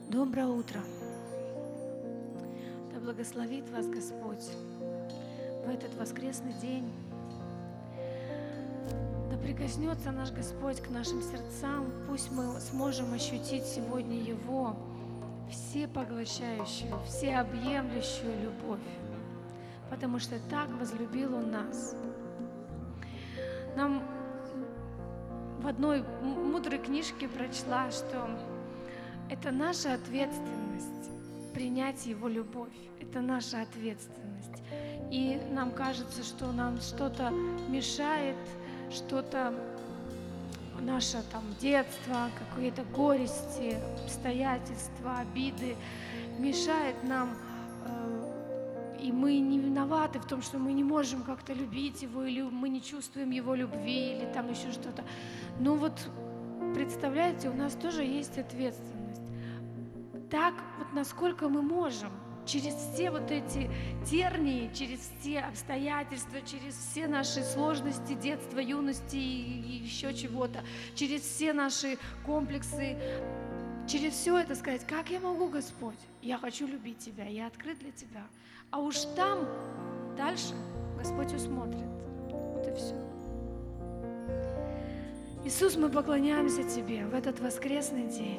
Доброе утро. Да благословит вас Господь в этот воскресный день. Да прикоснется наш Господь к нашим сердцам. Пусть мы сможем ощутить сегодня Его всепоглощающую, всеобъемлющую любовь, потому что так возлюбил Он нас. Нам в одной мудрой книжке прочла, что это наша ответственность принять Его любовь. Это наша ответственность. И нам кажется, что нам что-то мешает, что-то наше детство, какие-то горести, обстоятельства, обиды мешает нам, и мы не виноваты в том, что мы не можем как-то любить Его, или мы не чувствуем Его любви, или там еще что-то. Но вот представляете, у нас тоже есть ответственность. Так вот насколько мы можем, через все вот эти тернии, через все обстоятельства, через все наши сложности детства, юности и еще чего-то, через все наши комплексы, через все это сказать: как я могу, Господь? Я хочу любить Тебя, я открыт для Тебя. А уж там дальше Господь усмотрит. Вот и все. Иисус, мы поклоняемся Тебе в этот воскресный день.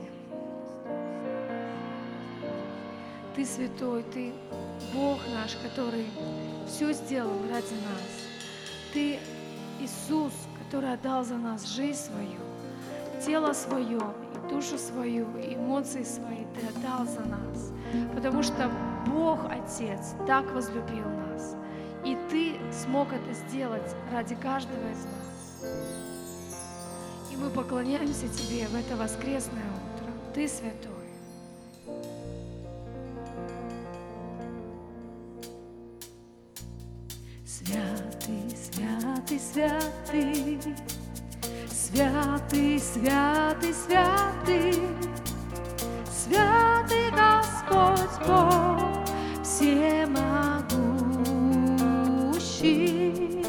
Ты святой, Ты Бог наш, который все сделал ради нас. Ты Иисус, который отдал за нас жизнь свою, тело свое, и душу свою, и эмоции свои Ты отдал за нас. Потому что Бог Отец так возлюбил нас. И Ты смог это сделать ради каждого из нас. И мы поклоняемся Тебе в это воскресное утро. Ты святой. Святый, святый, святый, святый, святый, святый, святый Господь Бог всемогущий.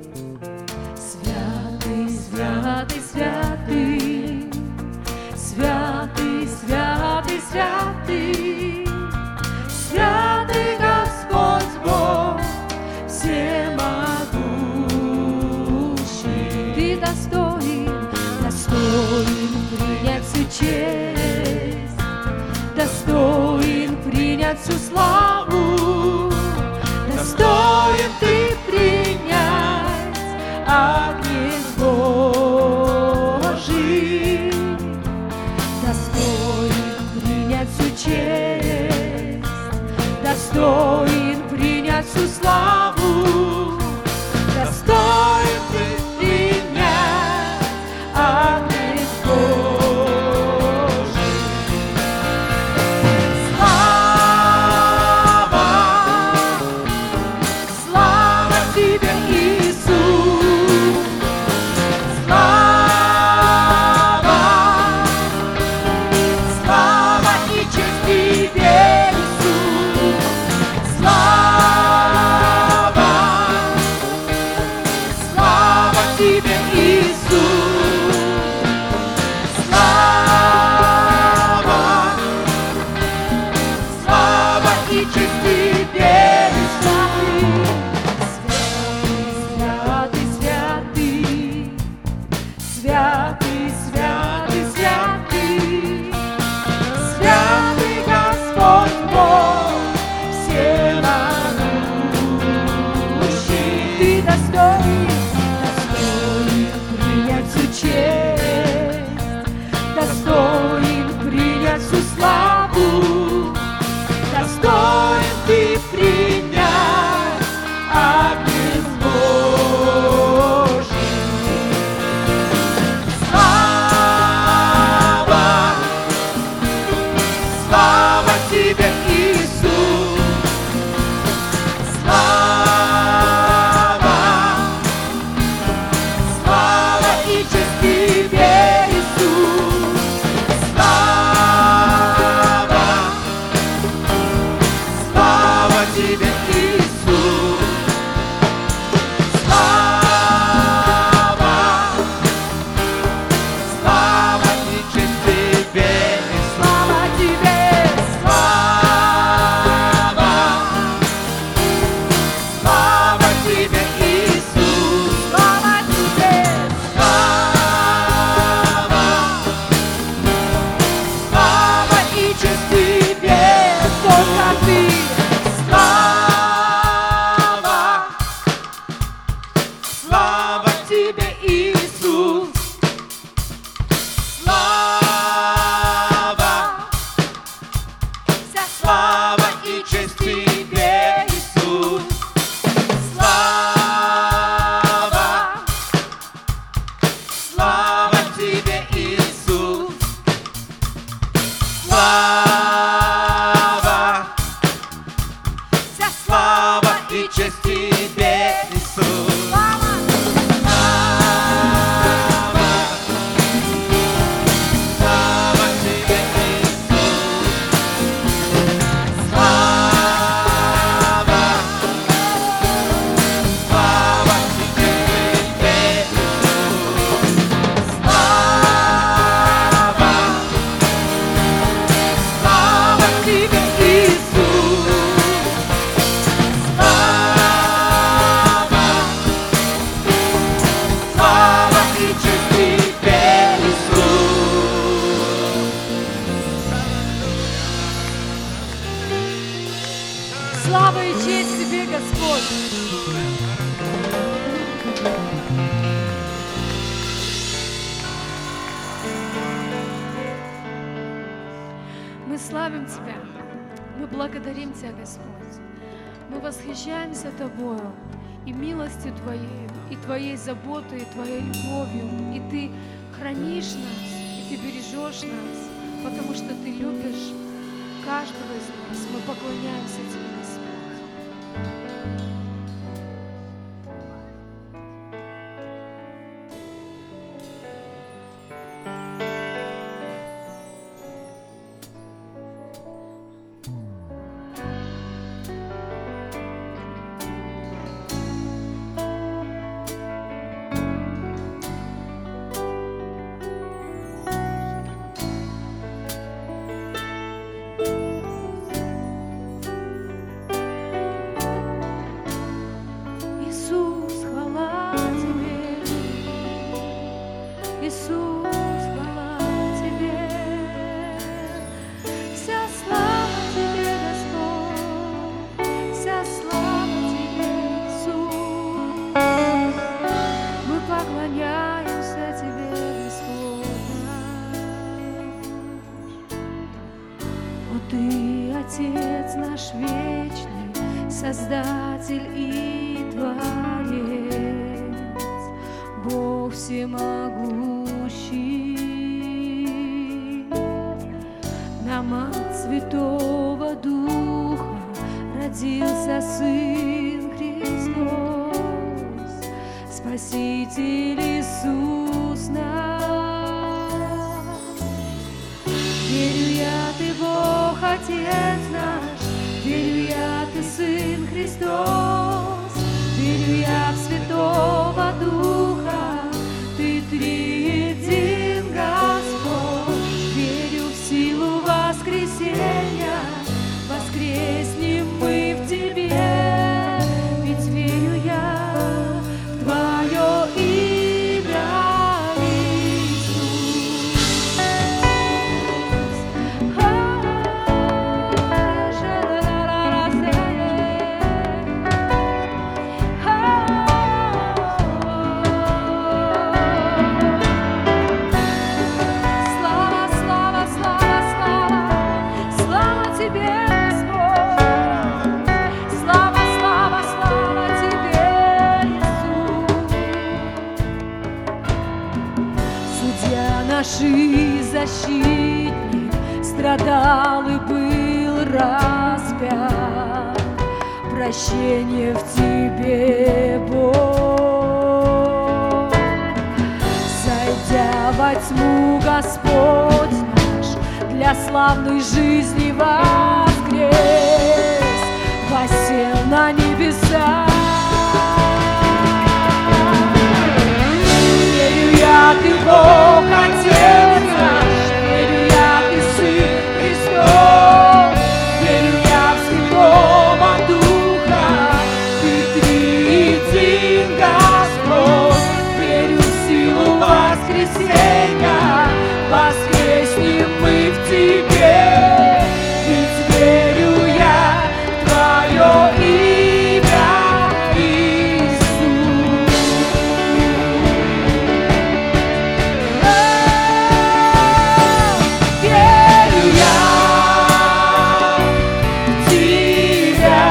Святый, святый, святый, святый, святый, святый, святый Господь Бог всемогущий. Ты достоин, достоин принять всю честь, достоин принять всю славу, достоин Ты принять огнец Божий, достоин принять всю честь, достоин принять всю славу, достоин Ты принять огнец Божий. Слава, слава Тебе, Иисус, слава, слава и честь Тебе, Иисус, слава, слава Тебе, Иисус, слава, слава и честь Тебе, Иисус. Святый, святый, святый, святый, святый Господь Бог всемогущий. Ты достоин, достоин принять всю честь, достоин принять всю славу, достоин Ты принять огнец Божий. Слава, слава Тебе, Иисус, слава, слава и честь Тебе, Иисус, слава, слава и честь Тебе, Господь. Мы славим Тебя, мы благодарим Тебя, Господь. Мы восхищаемся Тобою и милостью Твоей, и Твоей заботой, и Твоей любовью. И Ты хранишь нас, и Ты бережешь нас, потому что Ты любишь каждого из нас. Мы поклоняемся Тебе, Господь. Ты, Отец наш вечный, Создатель и Творец, Бог всемогущий. Нам от Святого Духа родился Сын Христос, Спаситель Иисус наш. Верю я, Ты Бог, Отец наш, верю я, Ты Сын Христос, верю я в Святого Духа, Ты триедин Господь, верю в силу воскресения, воскреснем мы в Тебе, ведь верю я в Твое имя, Иисус. Наши защитник страдал и был распят. Прощение в Тебе, Бог. Зайдя во тьму, Господь наш, для славной жизни воскрес, воссел на небеса. Верю я, Ты Бог, Отец наш, верю я, Ты Сын Христос, верю я в Святого Духа, Ты триедин Господь, верю в силу воскресения, воскреснем мы в Тебе, ведь верю я в Твое имя, Иисус. Верю я в Тебя,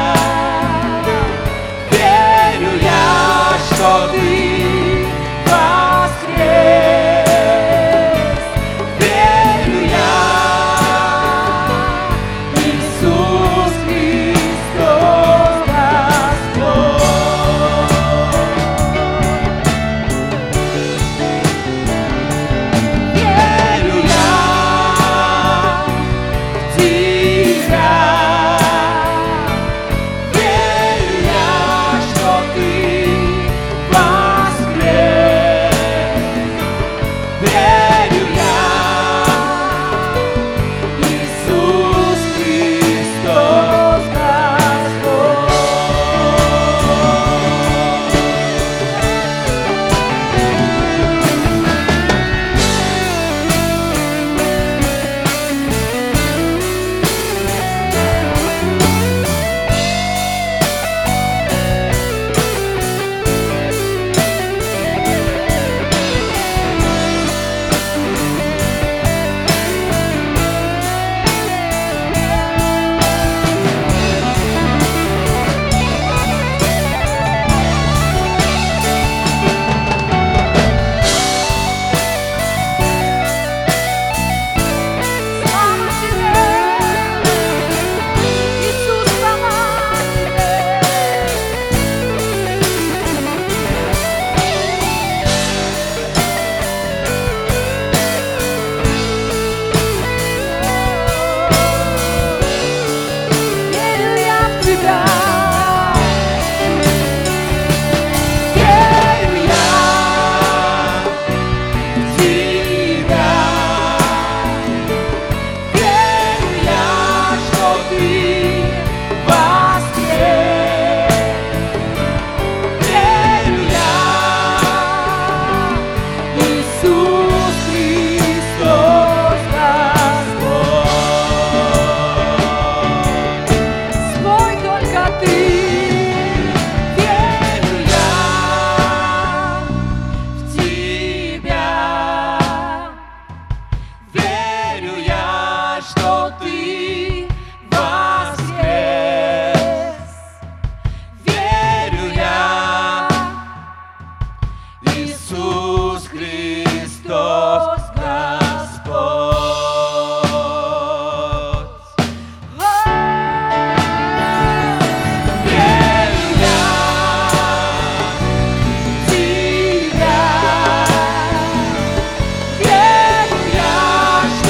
верю я, что Ты воскрес, верю я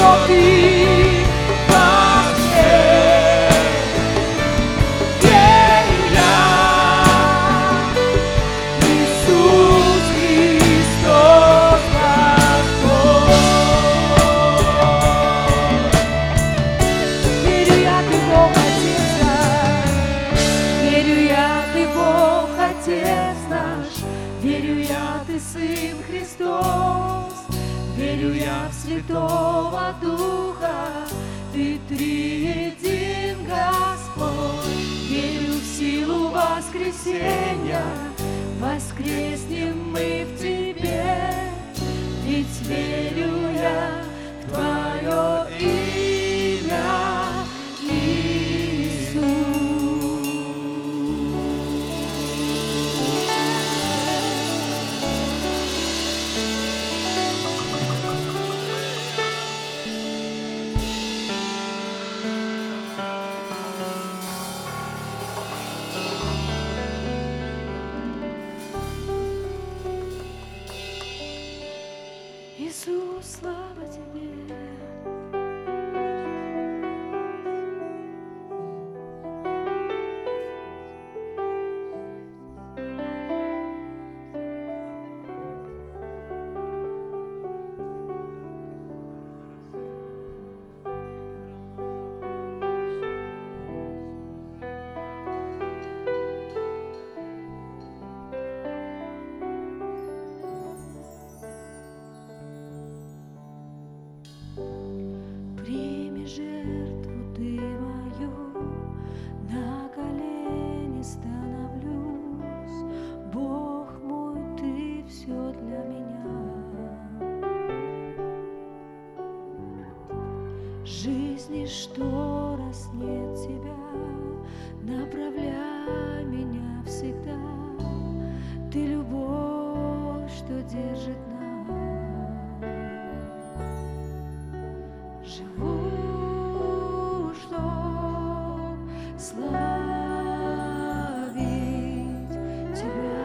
что Ты во мне. Верю я, Иисус Христос Господь. Верю я, Ты Бог Отец наш, верю я, Ты Бог Отец наш, верю я, Ты Сын Христос, верю я в Святого Духа, Ты триедин Господь, верю в силу воскресения, воскреснем мы в Тебе, ведь верю я в Твое имя, Иисус. Иисус, слава Тебе. Прими жертву Ты мою, на колени становлюсь. Бог мой, Ты все для меня. Жизни, что раз нет Тебя, направляй меня всегда. Ты любовь, что держит нас. Живу, чтоб славить Тебя.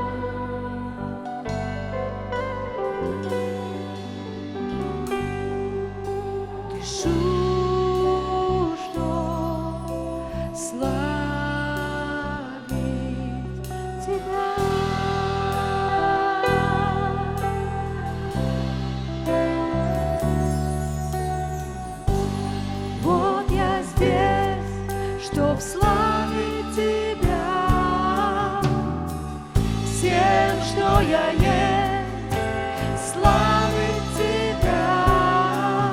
Дышу, чтоб славить Тебя. Вот я здесь, чтоб славить Тебя, всем, что я есть, славить Тебя,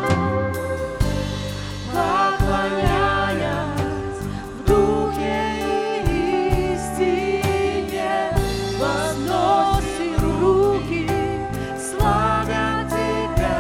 поклоняясь в духе и истине, возносим руки, славя Тебя.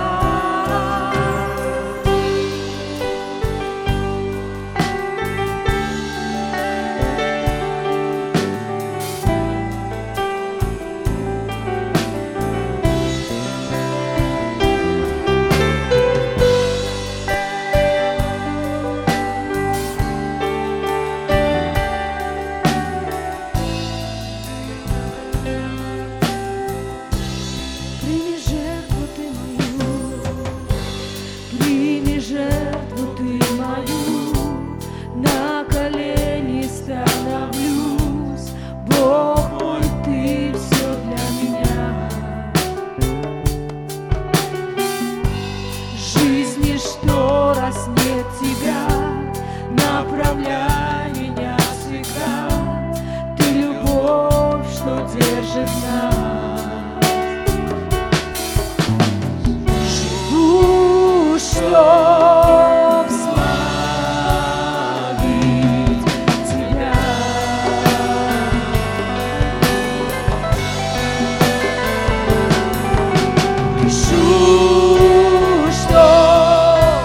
Прими жертву Ты мою, прими жертву Ты мою, на колени становлюсь. Бог мой, Ты все для меня. Жизни, что раз нет Тебя, направляй меня всегда. Ты любовь, что держит нас. Живу, чтоб славить Тебя. Дышу, чтоб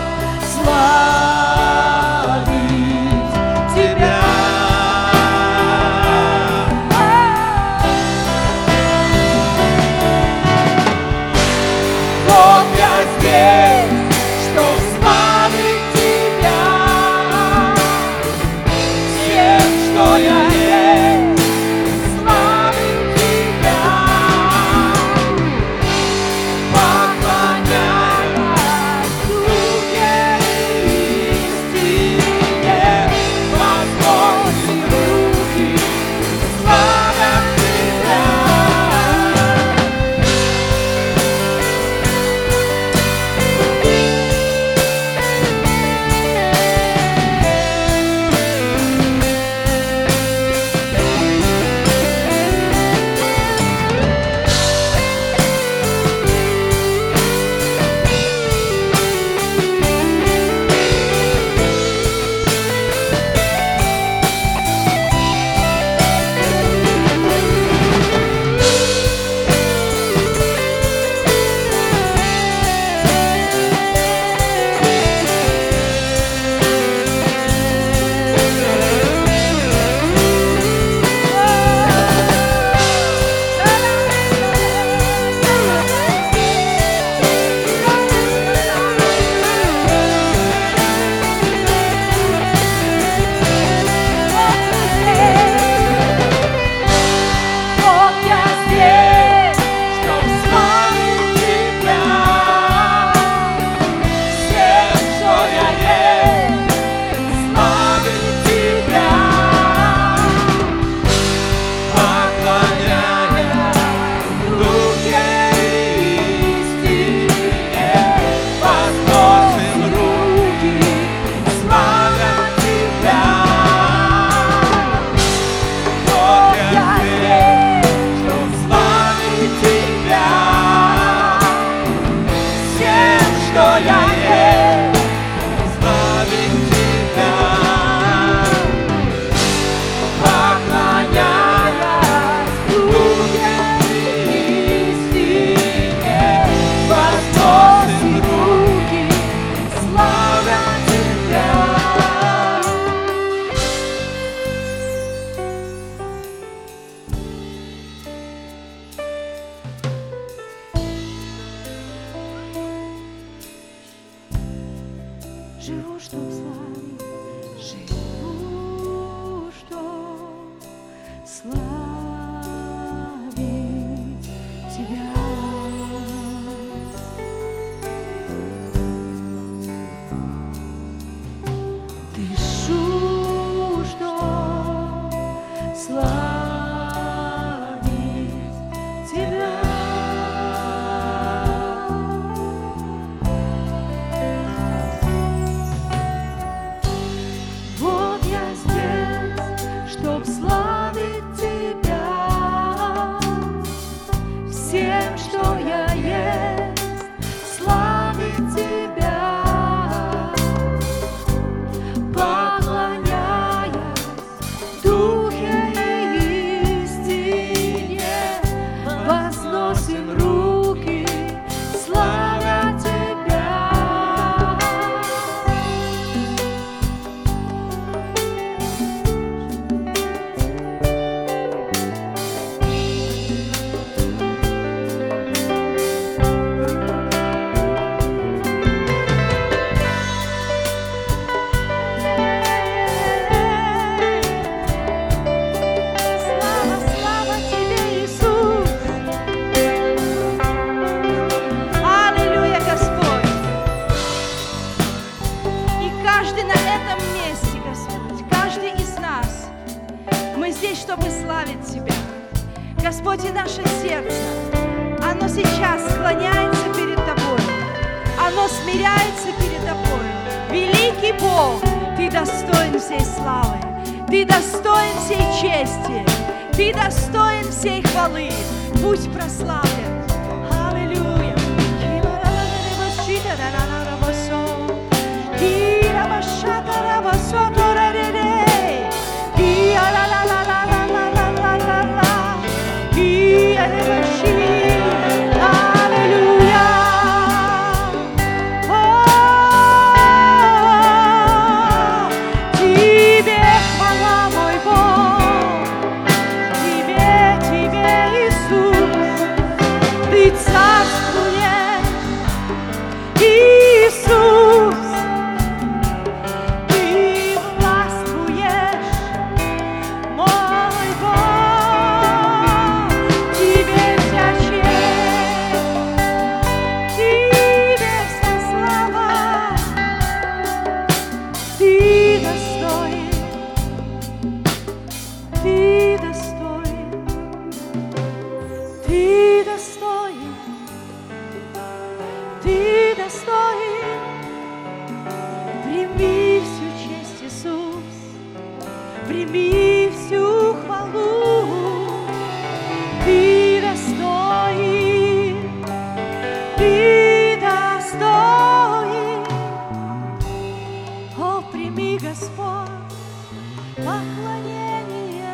славить Тебя. живу, чтоб славить, живу, чтоб славить Тебя. Дышу, чтоб славить Тебя. Вот я здесь, чтоб славить Тебя всем, что я есть, славить Тебя, поклоняясь Духе и истине, возносим руки, славя Тебя. Слава, слава Тебе, Иисус! Аллилуйя, Господь! И каждый на этом месте, Господь, каждый из нас, мы здесь, чтобы славить Тебя. Господь, и наше сердце, оно сейчас склоняется перед Тобой, оно смиряется перед Тобой. Великий Бог, Ты достоин всей славы, Ты достоин всей чести, Ты достоин всей хвалы. Будь прославлен. Аллилуйя. Тебе хвала, мой Бог, Тебе, Иисус, Ты царствуешь, Иисус, Ты властвуешь, мой Бог, Тебе вся честь, Тебе вся слава, Ты достоин, Ты достоин, Ты достоин, Ты достоин. Прими всю честь, Иисус, прими всю хвалу. Ты достоин, Ты достоин. О, прими, Господь, поклонение.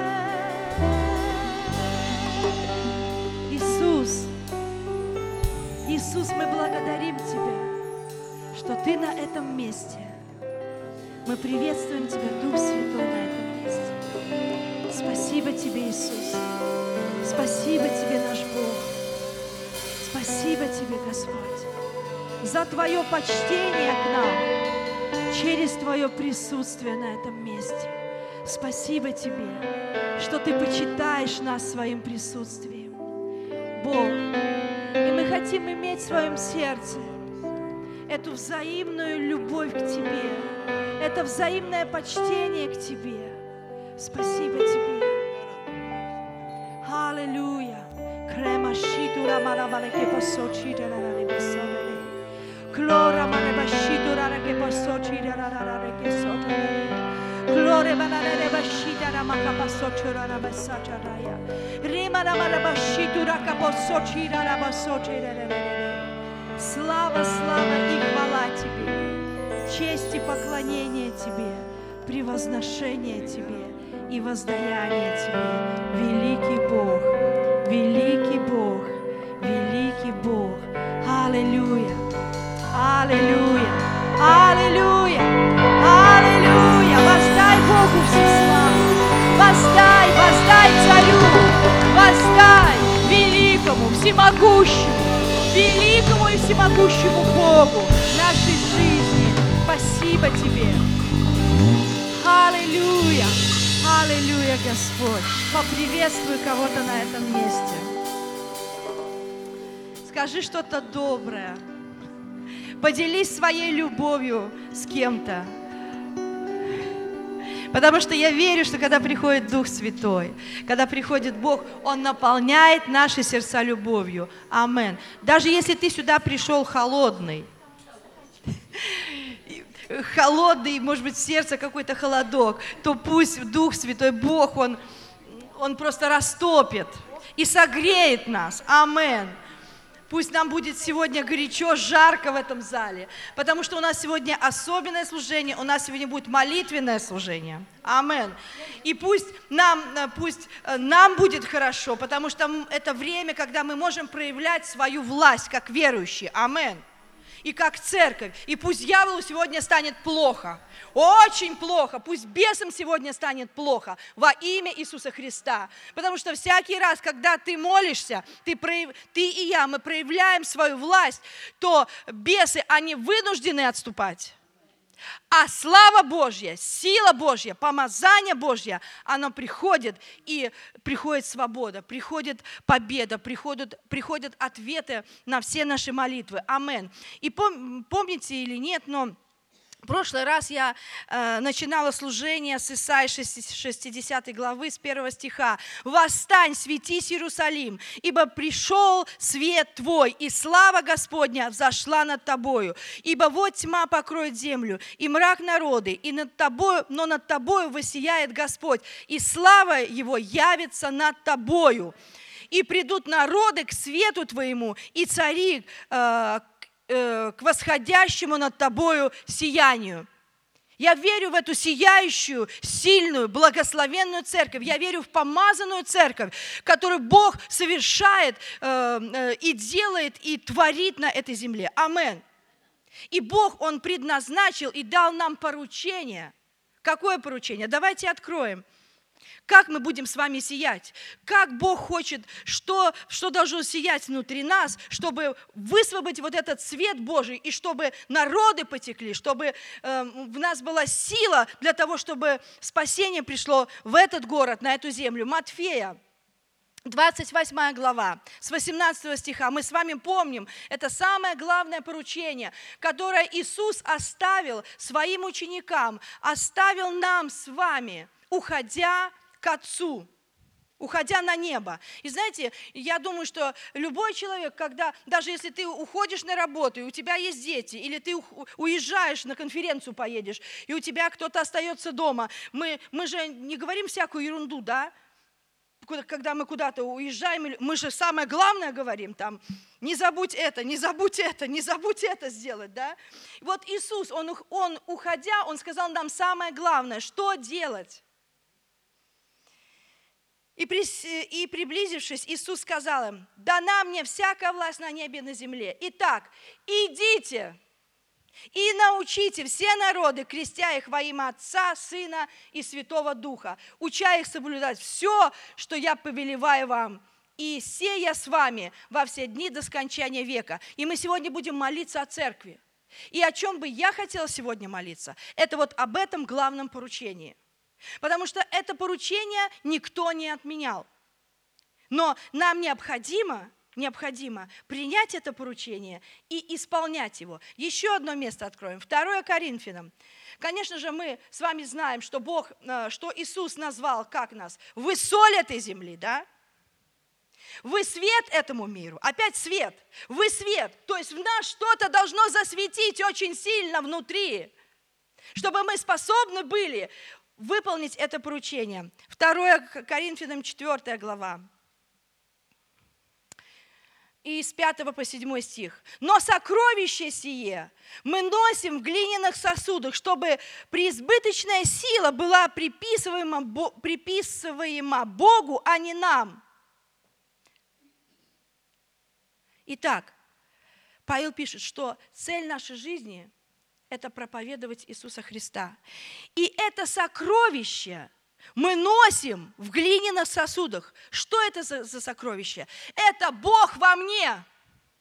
Иисус, Иисус, мы благодарим Тебя, что Ты на этом месте. Мы приветствуем Тебя, Дух Святой, на этом месте. Спасибо Тебе, Иисус. Спасибо Тебе, наш Бог. Спасибо Тебе, Господь, за Твое почтение к нам через Твое присутствие на этом месте. Спасибо Тебе, что Ты почитаешь нас своим присутствием, Бог. И мы хотим иметь в своем сердце эту взаимную любовь к Тебе, это взаимное почтение к Тебе. Спасибо Тебе. Аллилуйя. Кремашитура марабалеке посочитера ребесоре. Клора марабашитура раке посочитера раке соtere. Gloria marabashita ramakapasotira rabasacharaya. Rima marabashitura kaposotira rabasotere. Слава, слава и хвала Тебе, честь и поклонение Тебе, превозношение Тебе и воздаяние Тебе, великий Бог, великий Бог, великий Бог. Аллилуйя, аллилуйя, аллилуйя, аллилуйя. Воздай Богу всю славу, воздай, воздай Царю, воздай великому, всемогущему, великому и всемогущему Богу нашей жизни. Спасибо. Спасибо Тебе. Аллилуйя. Аллилуйя, Господь. Поприветствуй кого-то на этом месте. Скажи что-то доброе. Поделись своей любовью с кем-то. Потому что я верю, что когда приходит Дух Святой, когда приходит Бог, Он наполняет наши сердца любовью. Амен. Даже если ты сюда пришел холодный, может быть, в сердце какой-то холодок, то пусть Дух Святой, Бог, Он просто растопит и согреет нас. Амен. Пусть нам будет сегодня горячо, жарко в этом зале, потому что у нас сегодня особенное служение, у нас сегодня будет молитвенное служение. Амен. И пусть нам будет хорошо, потому что это время, когда мы можем проявлять свою власть как верующие. Амен. И как церковь. И пусть дьяволу сегодня станет плохо. Очень плохо. Пусть бесам сегодня станет плохо. Во имя Иисуса Христа. Потому что всякий раз, когда ты молишься, ты и я, мы проявляем свою власть, то бесы, они вынуждены отступать. А слава Божья, сила Божья, помазание Божье, оно приходит, и приходит свобода, приходит победа, приходят ответы на все наши молитвы. Амен. И помните или нет, но в прошлый раз я начинала служение с Исаии 60 главы, с 1 стиха. «Восстань, светись, Иерусалим, ибо пришел свет твой, и слава Господня взошла над тобою. Ибо вот тьма покроет землю, и мрак народы, но над тобою воссияет Господь, и слава Его явится над тобою. И придут народы к свету твоему, и цари к восходящему над тобою сиянию». Я верю в эту сияющую, сильную, благословенную церковь. Я верю в помазанную церковь, которую Бог совершает и делает, и творит на этой земле. Амен. И Бог, Он предназначил и дал нам поручение. Какое поручение? Давайте откроем. Как мы будем с вами сиять? Как Бог хочет, что должно сиять внутри нас, чтобы высвободить вот этот свет Божий, и чтобы народы потекли, чтобы в нас была сила для того, чтобы спасение пришло в этот город, на эту землю. Матфея, 28 глава, с 18 стиха. Мы с вами помним, это самое главное поручение, которое Иисус оставил своим ученикам, оставил нам с вами, уходя к Отцу, уходя на небо. И знаете, я думаю, что любой человек, даже если ты уходишь на работу, и у тебя есть дети, или ты уезжаешь, на конференцию поедешь, и у тебя кто-то остается дома, мы же не говорим всякую ерунду, да? Когда мы куда-то уезжаем, мы же самое главное говорим там, не забудь это, не забудь это, не забудь это сделать, да? Вот Иисус, он уходя, Он сказал нам самое главное, что делать. И приблизившись, Иисус сказал им: «Дана мне всякая власть на небе и на земле. Итак, идите и научите все народы, крестя их во имя Отца, Сына и Святого Духа, уча их соблюдать все, что я повелеваю вам. И сея с вами во все дни до скончания века». И мы сегодня будем молиться о церкви. И о чем бы я хотела сегодня молиться, это вот об этом главном поручении. Потому что это поручение никто не отменял. Но нам необходимо принять это поручение и исполнять его. Еще одно место откроем. 2 Коринфянам. Конечно же, мы с вами знаем, что Иисус назвал, как нас? Вы соль этой земли, да? Вы свет этому миру. Опять свет. Вы свет. То есть в нас что-то должно засветить очень сильно внутри, чтобы мы способны были выполнить это поручение. 2 Коринфянам 4 глава. И с 5 по 7 стих. «Но сокровище сие мы носим в глиняных сосудах, чтобы преизбыточная сила была приписываема Богу, а не нам». Итак, Павел пишет, что цель нашей жизни – это проповедовать Иисуса Христа. И это сокровище мы носим в глиняных сосудах. Что это за сокровище? Это Бог во мне.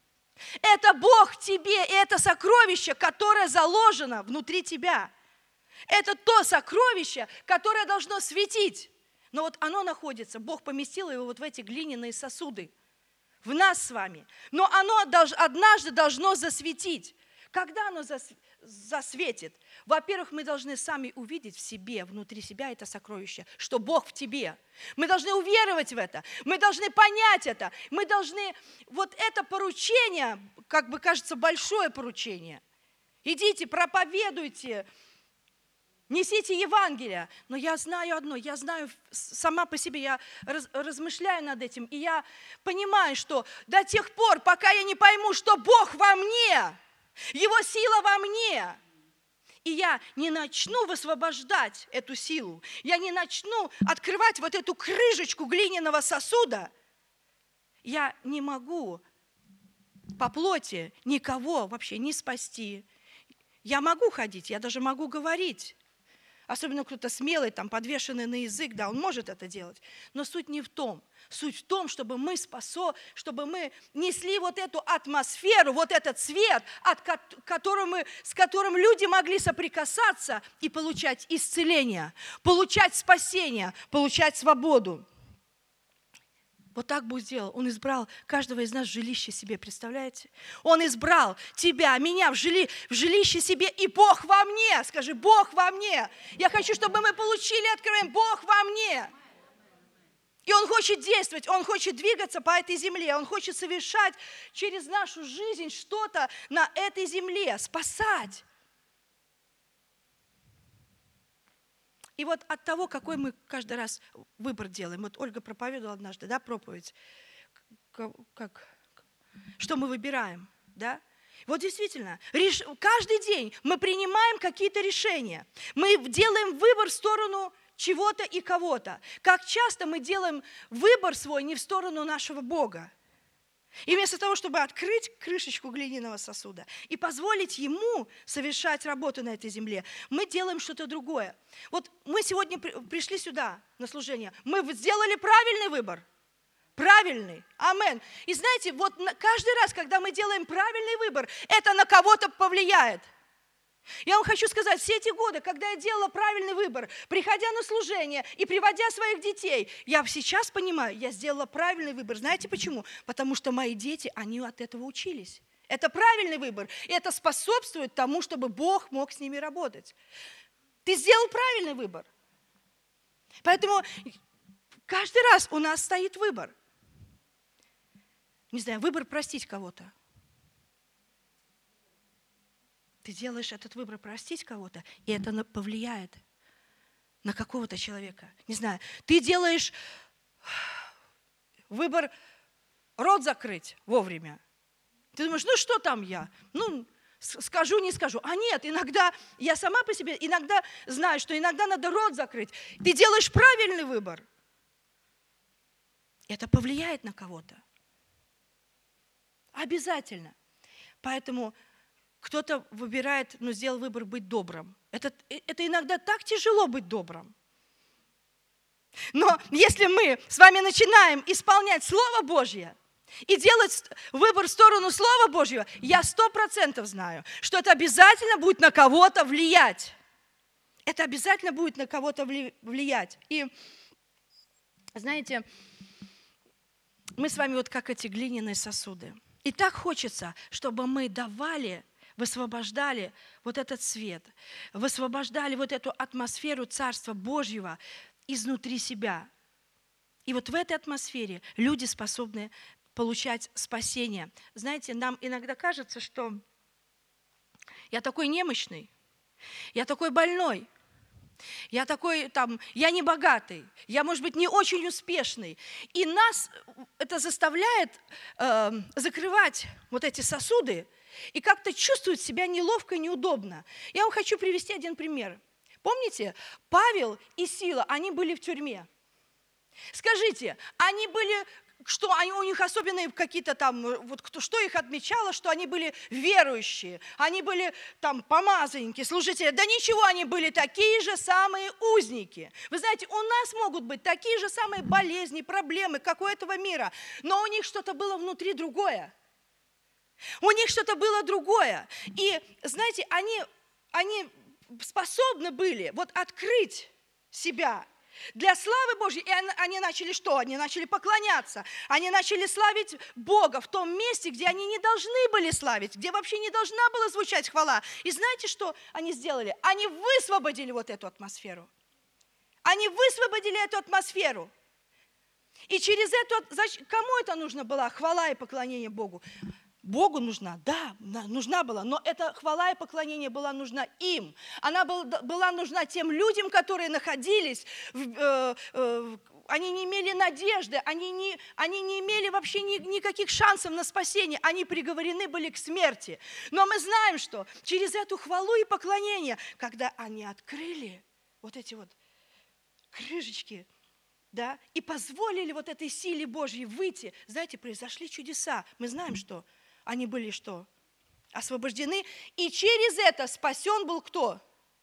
Это Бог в тебе, и это сокровище, которое заложено внутри тебя. Это то сокровище, которое должно светить. Но вот оно находится, Бог поместил его вот в эти глиняные сосуды, в нас с вами. Но оно однажды должно засветить. Когда оно засветит? Во-первых, мы должны сами увидеть в себе, внутри себя это сокровище, что Бог в тебе. Мы должны уверовать в это, мы должны понять это, мы должны, вот это поручение, как бы кажется, большое поручение. Идите, проповедуйте, несите Евангелие. Но я знаю одно, я знаю сама по себе, я размышляю над этим, и я понимаю, что до тех пор, пока я не пойму, что Бог во мне, Его сила во мне, и я не начну высвобождать эту силу, я не начну открывать вот эту крышечку глиняного сосуда, я не могу по плоти никого вообще не спасти. Я могу ходить, я даже могу говорить. Особенно кто-то смелый, там, подвешенный на язык, да, он может это делать. Но суть не в том. Суть в том, чтобы мы чтобы мы несли вот эту атмосферу, вот этот свет, с которым люди могли соприкасаться и получать исцеление, получать спасение, получать свободу. Вот так Бог сделал. Он избрал каждого из нас в жилище себе, представляете? Он избрал тебя, меня в жилище себе, и Бог во мне. Скажи, Бог во мне. Я хочу, чтобы мы получили откровение. Бог во мне. И Он хочет действовать, Он хочет двигаться по этой земле, Он хочет совершать через нашу жизнь что-то на этой земле, спасать. И вот от того, какой мы каждый раз выбор делаем. Вот Ольга проповедовала однажды, да, проповедь. Что мы выбираем, да? Вот действительно, каждый день мы принимаем какие-то решения. Мы делаем выбор в сторону чего-то и кого-то. Как часто мы делаем выбор свой не в сторону нашего Бога. И вместо того, чтобы открыть крышечку глиняного сосуда и позволить Ему совершать работу на этой земле, мы делаем что-то другое. Вот мы сегодня пришли сюда на служение, мы сделали правильный выбор. Правильный. Амин. И знаете, вот каждый раз, когда мы делаем правильный выбор, это на кого-то повлияет. Я вам хочу сказать, все эти годы, когда я делала правильный выбор, приходя на служение и приводя своих детей, я сейчас понимаю, я сделала правильный выбор. Знаете почему? Потому что мои дети, они от этого учились. Это правильный выбор, и это способствует тому, чтобы Бог мог с ними работать. Ты сделал правильный выбор. Поэтому каждый раз у нас стоит выбор. Не знаю, выбор простить кого-то. Ты делаешь этот выбор простить кого-то, и это повлияет на какого-то человека. Не знаю, ты делаешь выбор рот закрыть вовремя. Ты думаешь, ну что там я? Ну, скажу, не скажу. А нет, иногда, я сама по себе иногда знаю, что иногда надо рот закрыть. Ты делаешь правильный выбор. Это повлияет на кого-то. Обязательно. Поэтому кто-то выбирает, сделал выбор быть добрым. Это иногда так тяжело быть добрым. Но если мы с вами начинаем исполнять Слово Божье и делать выбор в сторону Слова Божьего, я 100% знаю, что это обязательно будет на кого-то влиять. Это обязательно будет на кого-то влиять. И, знаете, мы с вами вот как эти глиняные сосуды. И так хочется, чтобы мы давали, высвобождали вот этот свет, высвобождали вот эту атмосферу Царства Божьего изнутри себя. И вот в этой атмосфере люди способны получать спасение. Знаете, нам иногда кажется, что я такой немощный, я такой больной, я такой, я не богатый, я, может быть, не очень успешный. И нас это заставляет закрывать вот эти сосуды и как-то чувствовать себя неловко и неудобно. Я вам хочу привести один пример. Помните, Павел и Сила, они были в тюрьме. Скажите, они были... Что у них особенные какие-то что их отмечало, что они были верующие, они были помазанники, служители. Да ничего, они были такие же самые узники. Вы знаете, у нас могут быть такие же самые болезни, проблемы, как у этого мира, но у них что-то было внутри другое. У них что-то было другое. И, знаете, они способны были вот открыть себя для славы Божьей. И они начали что? Они начали поклоняться. Они начали славить Бога в том месте, где они не должны были славить, где вообще не должна была звучать хвала. И знаете, что они сделали? Они высвободили вот эту атмосферу. Они высвободили эту атмосферу. И через эту... Кому это нужно было? Хвала и поклонение Богу. Богу нужна, да, нужна была, но эта хвала и поклонение была нужна им. Она была нужна тем людям, которые находились, они не имели надежды, они не имели вообще никаких шансов на спасение, они приговорены были к смерти. Но мы знаем, что через эту хвалу и поклонение, когда они открыли вот эти вот крышечки, да, и позволили вот этой силе Божьей выйти, знаете, произошли чудеса. Мы знаем, что они были что? Освобождены. И через это спасен был кто?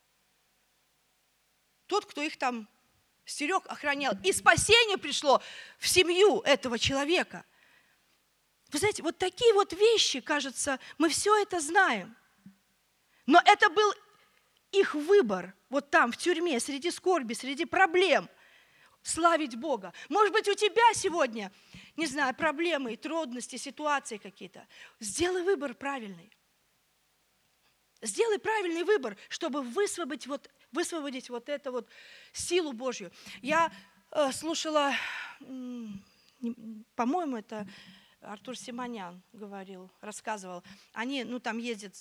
Тот, кто их там стерег, охранял. И спасение пришло в семью этого человека. Вы знаете, вот такие вот вещи, кажется, мы все это знаем. Но это был их выбор. Вот там, в тюрьме, среди скорби, среди проблем. Славить Бога. Может быть, у тебя сегодня, не знаю, проблемы, трудности, ситуации какие-то. Сделай выбор правильный. Сделай правильный выбор, чтобы высвободить вот эту вот силу Божью. Я слушала, по-моему, это Артур Симонян говорил, рассказывал. Они, там ездят,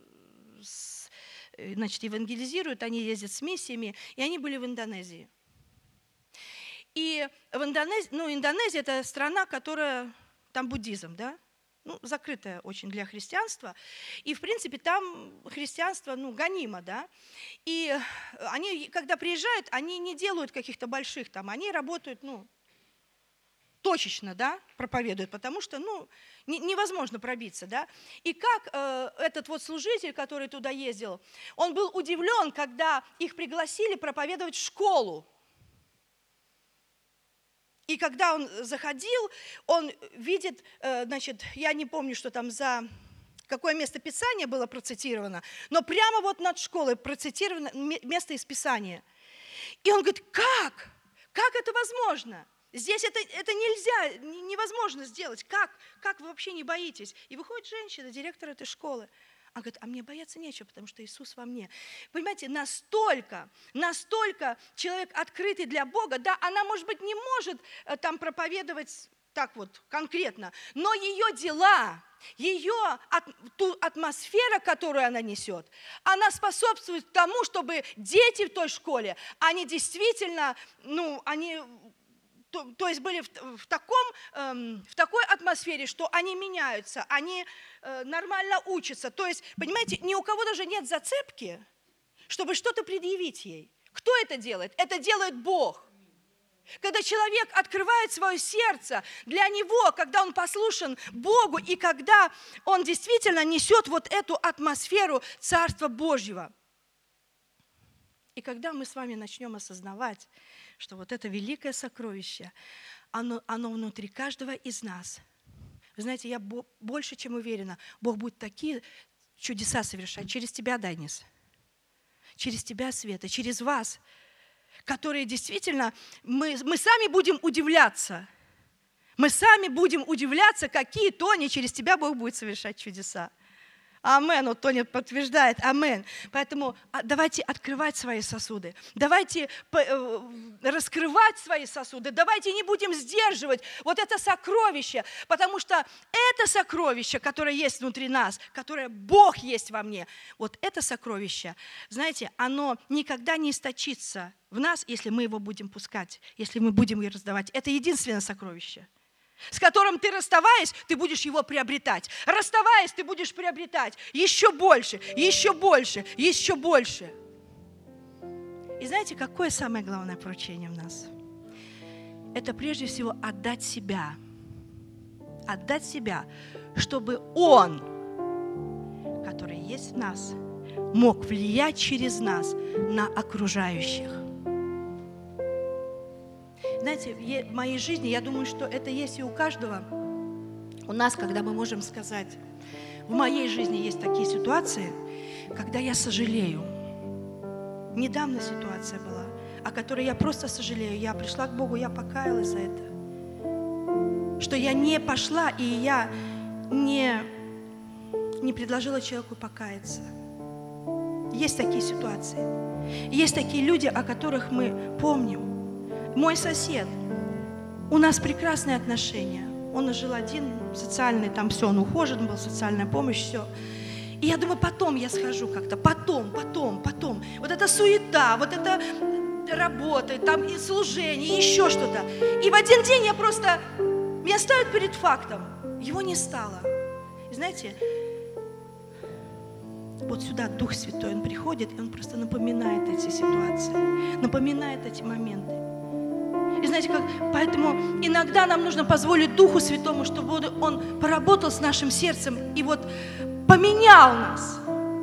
значит, евангелизируют, они ездят с миссиями, и они были в Индонезии. И в Индонезия – это страна, которая, там буддизм, да? Закрытая очень для христианства. И, в принципе, там христианство, гонимо, да? И они, когда приезжают, они не делают каких-то больших там, они работают, точечно, да, проповедуют, потому что, невозможно пробиться, да? И как этот вот служитель, который туда ездил, он был удивлен, когда их пригласили проповедовать в школу. И когда он заходил, он видит, значит, я не помню, что там какое место Писания было процитировано, но прямо вот над школой процитировано место из Писания. И он говорит, как? Как это возможно? Здесь это нельзя, невозможно сделать. Как вы вообще не боитесь? И выходит женщина, директор этой школы. Она говорит, а мне бояться нечего, потому что Иисус во мне. Понимаете, настолько человек открытый для Бога, да, она, может быть, не может там проповедовать так вот конкретно, но ее дела, ту атмосфера, которую она несет, она способствует тому, чтобы дети в той школе, они действительно, то есть были в такой атмосфере, что они меняются, они нормально учатся. То есть, понимаете, ни у кого даже нет зацепки, чтобы что-то предъявить ей. Кто это делает? Это делает Бог. Когда человек открывает свое сердце для него, когда он послушен Богу, и когда он действительно несет вот эту атмосферу Царства Божьего. И когда мы с вами начнем осознавать, что вот это великое сокровище, оно внутри каждого из нас. Вы знаете, я больше чем уверена, Бог будет такие чудеса совершать через тебя, Данис, через тебя, Света, через вас, которые действительно, мы сами будем удивляться. Мы сами будем удивляться, какие, Тони, через тебя Бог будет совершать чудеса. Амен, вот Тоня подтверждает, амен. Поэтому давайте открывать свои сосуды, давайте раскрывать свои сосуды, давайте не будем сдерживать вот это сокровище, потому что это сокровище, которое есть внутри нас, которое Бог есть во мне, вот это сокровище, знаете, оно никогда не истощится в нас, если мы его будем пускать, если мы будем его раздавать. Это единственное сокровище, с которым ты, расставаясь, ты будешь его приобретать. Расставаясь, ты будешь приобретать еще больше, еще больше, еще больше. И знаете, какое самое главное поручение в нас? Это прежде всего отдать себя, чтобы Он, который есть в нас, мог влиять через нас на окружающих. Знаете, в моей жизни, я думаю, что это есть и у каждого, у нас, когда мы можем сказать, В моей жизни есть такие ситуации, когда я сожалею. Недавно ситуация была, о которой я просто сожалею. Я пришла к Богу, я покаялась за это. Что я не пошла, и я не предложила человеку покаяться. Есть такие ситуации. Есть такие люди, о которых мы помним. Мой сосед. У нас прекрасные отношения. Он жил один, социальный, там все, он ухожен был, социальная помощь, все. И я думаю, потом я схожу как-то, потом. Вот эта суета, вот это работа, там и служение, и еще что-то. И в один день меня ставят перед фактом. Его не стало. И знаете, вот сюда Дух Святой, Он приходит, и Он просто напоминает эти ситуации, напоминает эти моменты. И знаете как, поэтому иногда нам нужно позволить Духу Святому, чтобы Он поработал с нашим сердцем и вот поменял нас,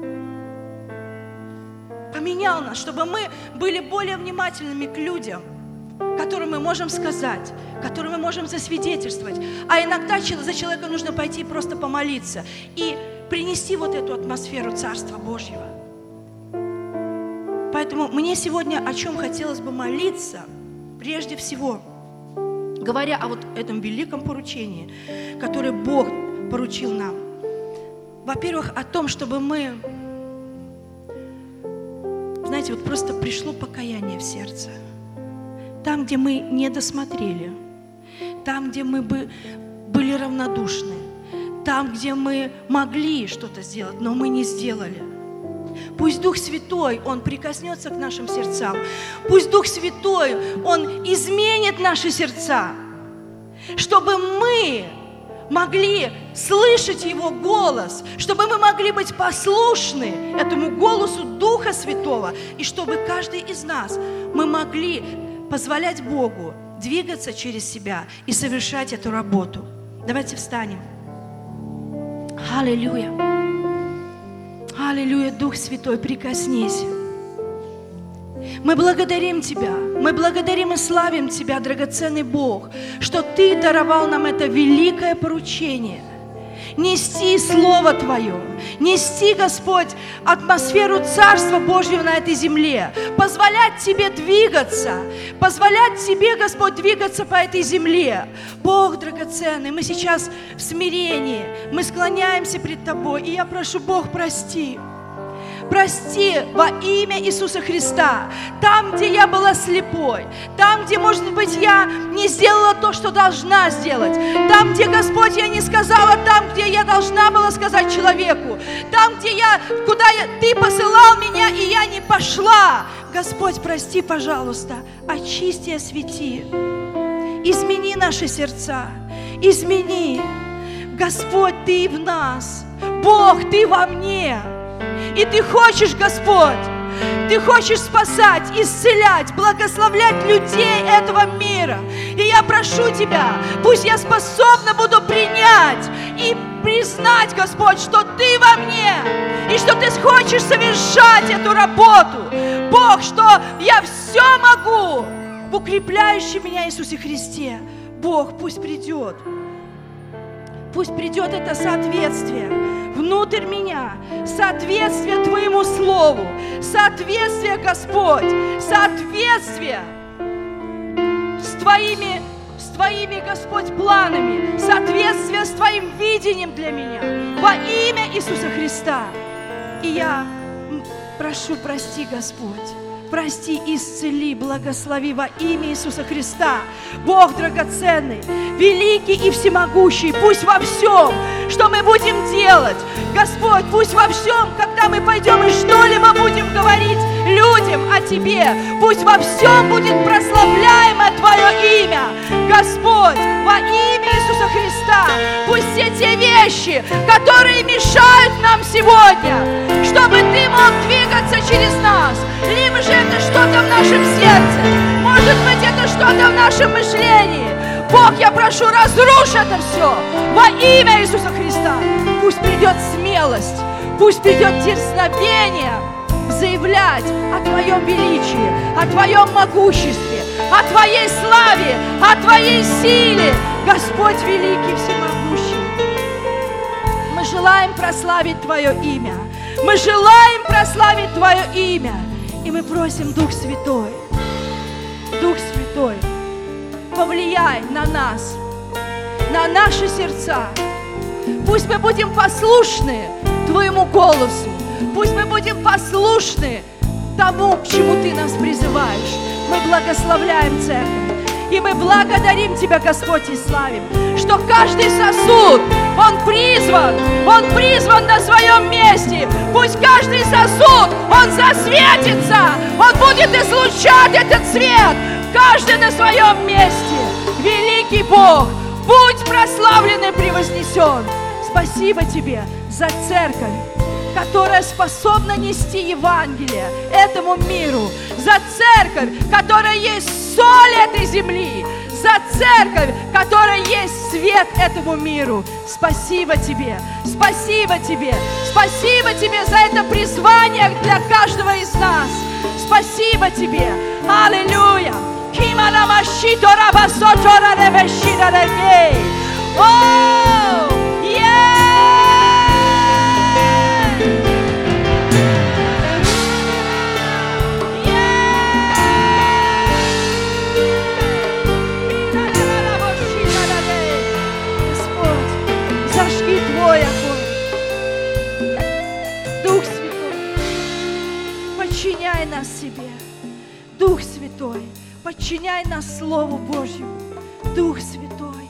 чтобы мы были более внимательными к людям, которым мы можем сказать, которым мы можем засвидетельствовать. А иногда за человека нужно пойти и просто помолиться и принести вот эту атмосферу Царства Божьего. Поэтому мне сегодня о чем хотелось бы молиться, прежде всего, говоря о вот этом великом поручении, которое Бог поручил нам. Во-первых, о том, чтобы мы, знаете, вот просто пришло покаяние в сердце. Там, где мы не досмотрели, там, где мы были равнодушны, там, где мы могли что-то сделать, но мы не сделали. Пусть Дух Святой, Он прикоснется к нашим сердцам. Пусть Дух Святой, Он изменит наши сердца, чтобы мы могли слышать Его голос, чтобы мы могли быть послушны этому голосу Духа Святого, и чтобы каждый из нас, мы могли позволять Богу двигаться через себя и совершать эту работу. Давайте встанем. Аллилуйя. Аллилуйя, Дух Святой, прикоснись. Мы благодарим Тебя, мы благодарим и славим Тебя, драгоценный Бог, что Ты даровал нам это великое поручение. Нести Слово Твое, нести, Господь, атмосферу Царства Божьего на этой земле, позволять Тебе двигаться, позволять Тебе, Господь, двигаться по этой земле. Бог драгоценный, мы сейчас в смирении, мы склоняемся пред Тобой, и я прошу, Бог, прости. Прости во имя Иисуса Христа. Там, где я была слепой, там, где, может быть, я не сделала то, что должна сделать, там, где, Господь, я не сказала, там, где я должна была сказать человеку, там, где Ты посылал меня, и я не пошла. Господь, прости, пожалуйста, очисти, освети. Измени наши сердца, измени. Господь, Ты в нас, Бог, Ты во мне. И Ты хочешь, Господь, Ты хочешь спасать, исцелять, благословлять людей этого мира. И я прошу Тебя, пусть я способна буду принять и признать, Господь, что Ты во мне, и что Ты хочешь совершать эту работу. Бог, что я все могу в укрепляющем меня Иисусе Христе. Бог, пусть придет это соответствие внутрь меня, соответствие Твоему Слову, соответствие, Господь, соответствие с Твоими, Господь, планами, соответствие с Твоим видением для меня во имя Иисуса Христа. И я прошу, прости, Господь. Прости, исцели, благослови во имя Иисуса Христа. Бог драгоценный, великий и всемогущий, пусть во всем, что мы будем делать, Господь, пусть во всем, когда мы пойдем и что-либо будем говорить людям о Тебе, пусть во всем будет прославляемо Твое имя, Господь, во имя Иисуса Христа. Пусть все те вещи, которые мешают нам сегодня, чтобы Ты мог двигаться через нас, либо же это что-то в нашем сердце, может быть, это что-то в нашем мышлении. Бог, я прошу, разрушь это все во имя Иисуса Христа. Пусть придет смелость, пусть придет дерзновение заявлять о Твоем величии, о Твоем могуществе, о Твоей славе, о Твоей силе. Господь великий, всемогущий. Мы желаем прославить Твое имя. Мы желаем прославить Твое имя. И мы просим, Дух Святой, повлияй на нас, на наши сердца. Пусть мы будем послушны Твоему голосу. Пусть мы будем послушны тому, к чему Ты нас призываешь. Мы благословляем Церковь. И мы благодарим Тебя, Господь, и славим, что каждый сосуд, он призван на своем месте. Пусть каждый сосуд, он засветится, он будет излучать этот свет, каждый на своем месте. Великий Бог, будь прославлен и превознесен. Спасибо Тебе за Церковь, которая способна нести Евангелие этому миру, за Церковь, которая есть соль этой земли, за Церковь, которая есть свет этому миру. Спасибо Тебе, спасибо Тебе, спасибо Тебе за это призвание для каждого из нас. Спасибо Тебе, аллилуйя. О, Твой огонь. Дух Святой, подчиняй нас себе. Дух Святой, подчиняй нас Слову Божьему. Дух Святой.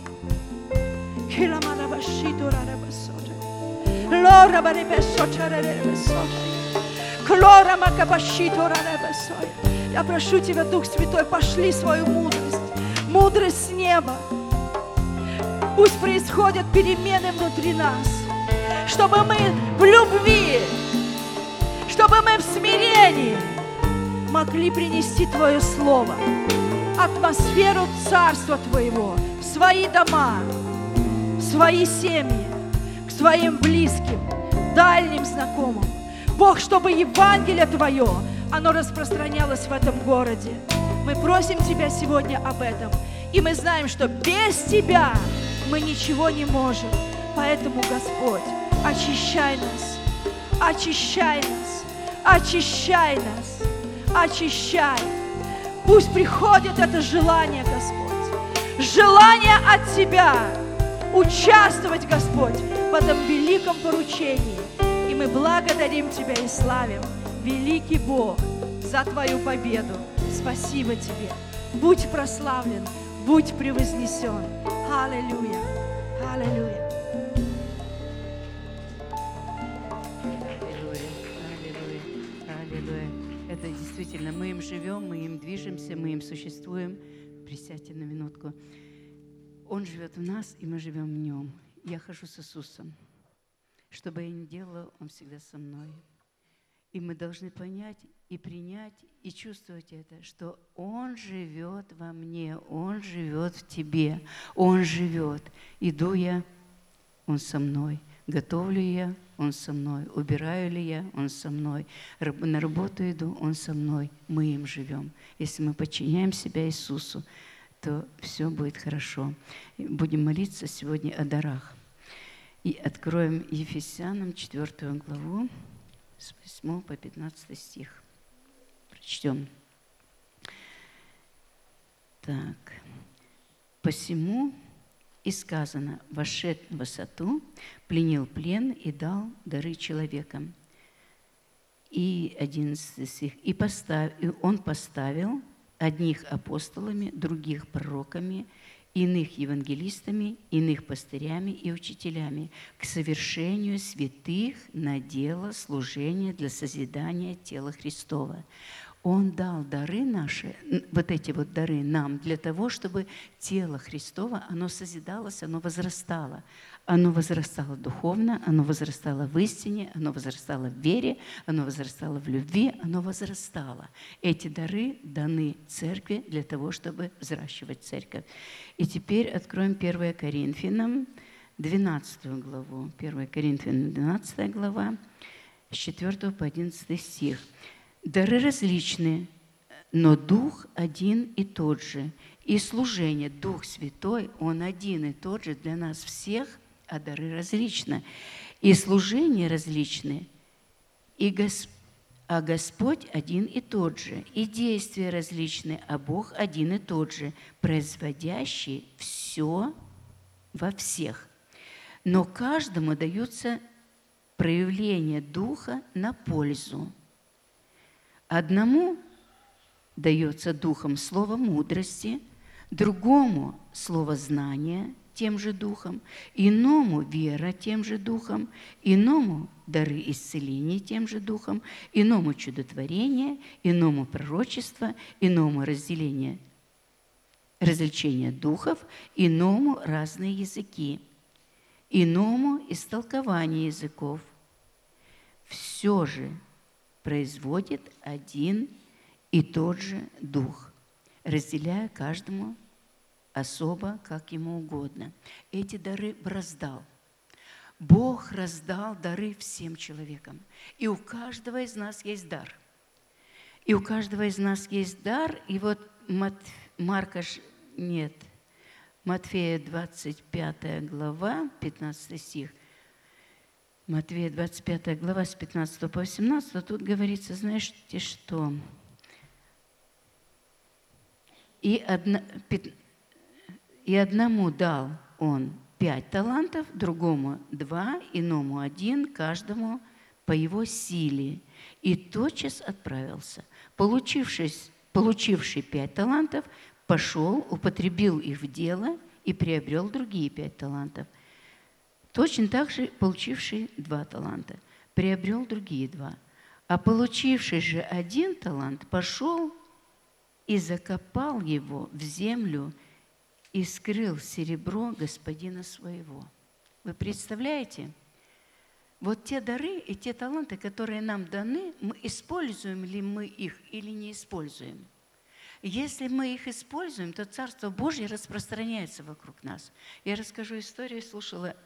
Я прошу Тебя, Дух Святой, пошли свою мудрость с неба. Пусть происходят перемены внутри нас, чтобы мы в любви, чтобы мы в смирении могли принести Твое Слово, атмосферу Царства Твоего в свои дома, в свои семьи, к своим близким, дальним знакомым. Бог, чтобы Евангелие Твое, оно распространялось в этом городе. Мы просим Тебя сегодня об этом, и мы знаем, что без Тебя мы ничего не можем. Поэтому, Господь, очищай нас, очищай нас, очищай нас, очищай. Пусть приходит это желание, Господь, желание от Тебя участвовать, Господь, в этом великом поручении. И мы благодарим Тебя и славим, великий Бог, за Твою победу. Спасибо Тебе. Будь прославлен, будь превознесен. Аллилуйя! Аллилуйя! Аллилуйя! Это действительно, мы им живем, мы им движемся, мы им существуем. Присядьте на минутку. Он живет в нас, и мы живем в нем. Я хожу с Иисусом. Что бы я ни делала, Он всегда со мной. И мы должны понять и принять, и чувствовать это, что Он живет во мне, Он живет в тебе, Он живет. Иду я, Он со мной. Готовлю я, Он со мной. Убираю ли я, Он со мной. На работу иду, Он со мной. Мы им живем. Если мы подчиняем себя Иисусу, то все будет хорошо. Будем молиться сегодня о дарах. И откроем Ефесянам 4 главу, с 8 по 15 стих. Прочтем. Так. «Посему и сказано, вошед на высоту, пленил плен и дал дары человекам». И 11 стих. «И он поставил одних апостолами, других пророками, иных евангелистами, иных пастырями и учителями, к совершению святых на дело служения для созидания тела Христова». Он дал дары наши, вот эти вот дары нам, для того, чтобы тело Христово, оно созидалось, оно возрастало. Оно возрастало духовно, оно возрастало в истине, оно возрастало в вере, оно возрастало в любви, оно возрастало. Эти дары даны церкви для того, чтобы взращивать церковь. И теперь откроем 1 Коринфянам 12 главу. 1 Коринфянам 12 глава, с 4 по 11 стих. «Дары различны, но Дух один и тот же. И служение, Дух Святой, Он один и тот же для нас всех, а дары различны. и служения различные, а Господь один и тот же, и действия различные, а Бог один и тот же, производящий все во всех. Но каждому даются проявления Духа на пользу. Одному дается Духом слово мудрости, другому слово знания тем же Духом, иному вера тем же Духом, иному дары исцеления тем же Духом, иному чудотворение, иному пророчество, иному различение духов, иному разные языки, иному истолкование языков. Все же производит один и тот же Дух, разделяя каждому особо, как ему угодно. Эти дары раздал. Бог раздал дары всем человекам. И у каждого из нас есть дар. И у каждого из нас есть дар. И вот Матфея 25 глава, 15 стих. Матфея 25 глава с 15 по 18. Тут говорится, знаете что? И одному дал он 5 талантов, другому 2, иному 1, каждому по его силе. И тотчас отправился. Получивший 5 талантов, пошел, употребил их в дело и приобрел другие 5 талантов. Точно так же получивший 2 таланта, приобрел другие 2. А получивший же 1 талант пошел и закопал его в землю и скрыл серебро господина своего. Вы представляете? Вот те дары и те таланты, которые нам даны, мы используем ли мы их или не используем? Если мы их используем, то Царство Божье распространяется вокруг нас. Я расскажу историю, слушала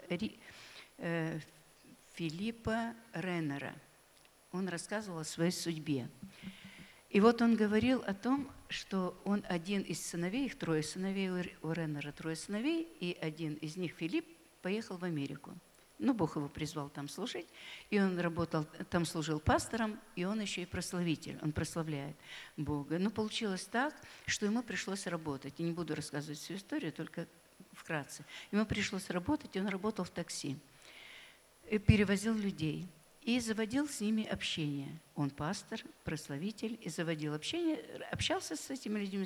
Филиппа Реннера. Он рассказывал о своей судьбе. И вот он говорил о том, что он один из сыновей, их 3 сыновей у Реннера, 3 сыновей, и один из них, Филипп, поехал в Америку. Ну, Бог его призвал там служить, и он работал, там служил пастором, и он еще и прославитель, он прославляет Бога. Но получилось так, что ему пришлось работать. Я не буду рассказывать всю историю, только вкратце. Ему пришлось работать, и он работал в такси, и перевозил людей. И заводил с ними общение. Он пастор, прославитель, и заводил общение, общался с этими людьми,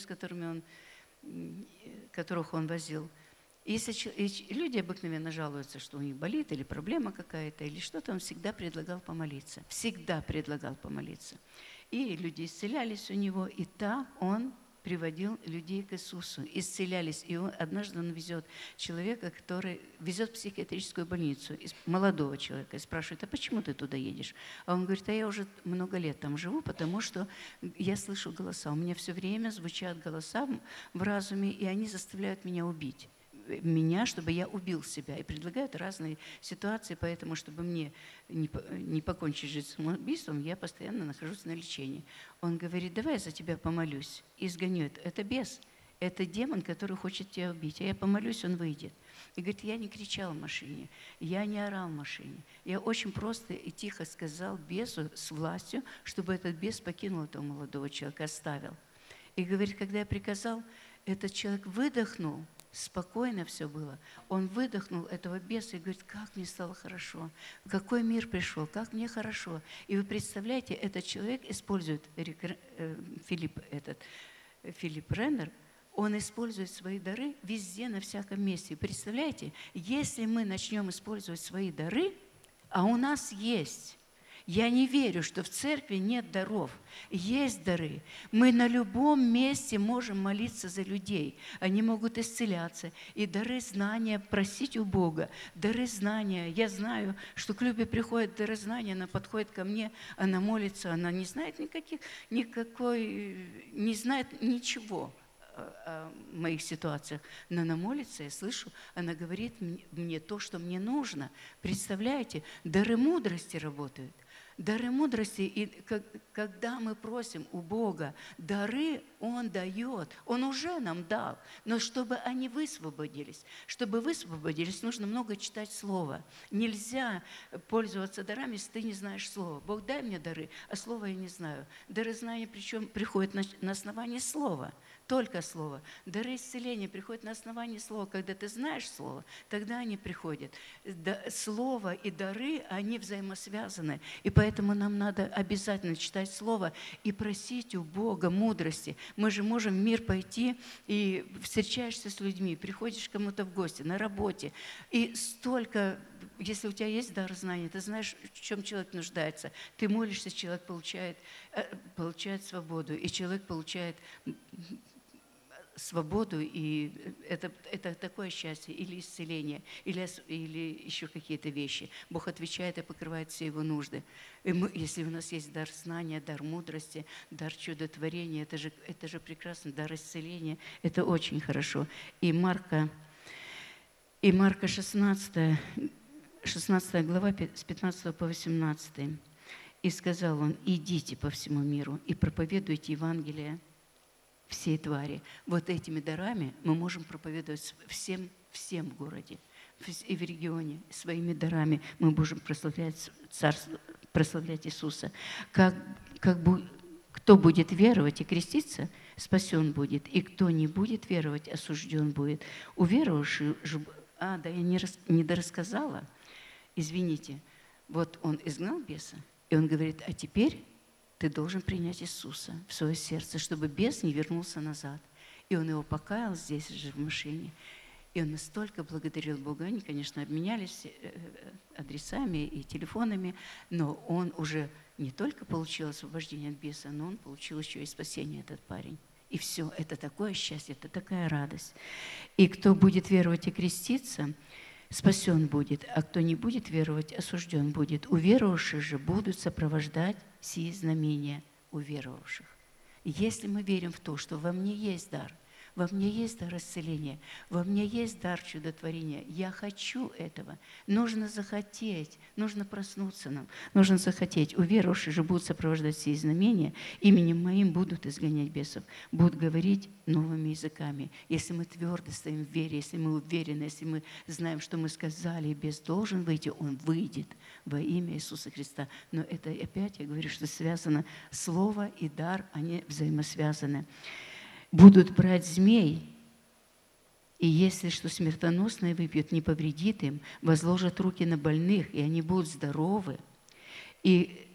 которых он возил. И люди обыкновенно жалуются, что у них болит, или проблема какая-то, или что-то, он всегда предлагал помолиться. Всегда предлагал помолиться. И люди исцелялись у него, и так он приводил людей к Иисусу, исцелялись. И однажды он везет человека, который везет в психиатрическую больницу, молодого человека, и спрашивает, а почему ты туда едешь? А он говорит, а я уже много лет там живу, потому что я слышу голоса. У меня все время звучат голоса в разуме, и они заставляют меня убить. Чтобы я убил себя. И предлагают разные ситуации, поэтому, чтобы мне не покончить жизнь самоубийством, я постоянно нахожусь на лечении. Он говорит, давай я за тебя помолюсь. И изгоню это. Это бес. Это демон, который хочет тебя убить. А я помолюсь, он выйдет. И говорит, я не кричал в машине, я не орал в машине. Я очень просто и тихо сказал бесу с властью, чтобы этот бес покинул этого молодого человека, оставил. И говорит, когда я приказал, этот человек выдохнул, спокойно все было. Он выдохнул этого беса и говорит, как мне стало хорошо, какой мир пришел, как мне хорошо. И вы представляете, этот человек использует, Филипп Реннер, он использует свои дары везде, на всяком месте. Представляете, если мы начнем использовать свои дары, а у нас есть. Я не верю, что в церкви нет даров. Есть дары. Мы на любом месте можем молиться за людей. Они могут исцеляться. И дары знания просить у Бога. Дары знания. Я знаю, что к Любе приходят дары знания, она подходит ко мне, она молится, она не знает не знает ничего о моих ситуациях. Но она молится, я слышу, она говорит мне то, что мне нужно. Представляете, дары мудрости работают. Дары мудрости, и когда мы просим у Бога дары, Он дает, Он уже нам дал. Но чтобы они высвободились, нужно много читать Слово. Нельзя пользоваться дарами, если ты не знаешь Слова. Бог, дай мне дары, а Слова я не знаю. Дары знания причем приходят на основании Слова, только Слова. Дары исцеления приходят на основании Слова. Когда ты знаешь Слово, тогда они приходят. Слово и дары, они взаимосвязаны. И поэтому нам надо обязательно читать Слово и просить у Бога мудрости. Мы же можем в мир пойти и встречаешься с людьми, приходишь к кому-то в гости, на работе. И столько, если у тебя есть дар знания, ты знаешь, в чем человек нуждается. Ты молишься, человек получает свободу, и человек получает свободу, и это такое счастье, или исцеление, или еще какие-то вещи. Бог отвечает и покрывает все его нужды. И если у нас есть дар знания, дар мудрости, дар чудотворения, это же прекрасно, дар исцеления, это очень хорошо. И Марка 16 глава, с 15 по 18. «И сказал он: идите по всему миру и проповедуйте Евангелие всей твари». Вот этими дарами мы можем проповедовать всем в городе и в регионе. Своими дарами мы можем прославлять Царство, прославлять Иисуса. Кто будет веровать и креститься, спасен будет, и кто не будет веровать, осужден будет. У верующих же... я не дорассказала. Извините. Вот он изгнал беса, и он говорит: а теперь ты должен принять Иисуса в свое сердце, чтобы бес не вернулся назад. И он его покаял здесь же в машине. И он настолько благодарил Бога. Они, конечно, обменялись адресами и телефонами, но он уже не только получил освобождение от беса, но он получил еще и спасение, этот парень. И все, это такое счастье, это такая радость. И кто будет веровать и креститься, спасен будет, а кто не будет веровать, осужден будет. У верующих же будут сопровождать сии знамения у верующих. Если мы верим в то, что во мне есть дар исцеления, во мне есть дар чудотворения, я хочу этого, нужно захотеть, нужно проснуться нам, нужно захотеть. У верующих же будут сопровождать сии знамения, именем моим будут изгонять бесов, будут говорить новыми языками. Если мы твердо стоим в вере, если мы уверены, если мы знаем, что мы сказали, и бес должен выйти, он выйдет во имя Иисуса Христа. Но это опять, я говорю, что связано слово и дар, они взаимосвязаны. Будут брать змей, и если что смертоносное выпьют, не повредит им, возложат руки на больных, и они будут здоровы. И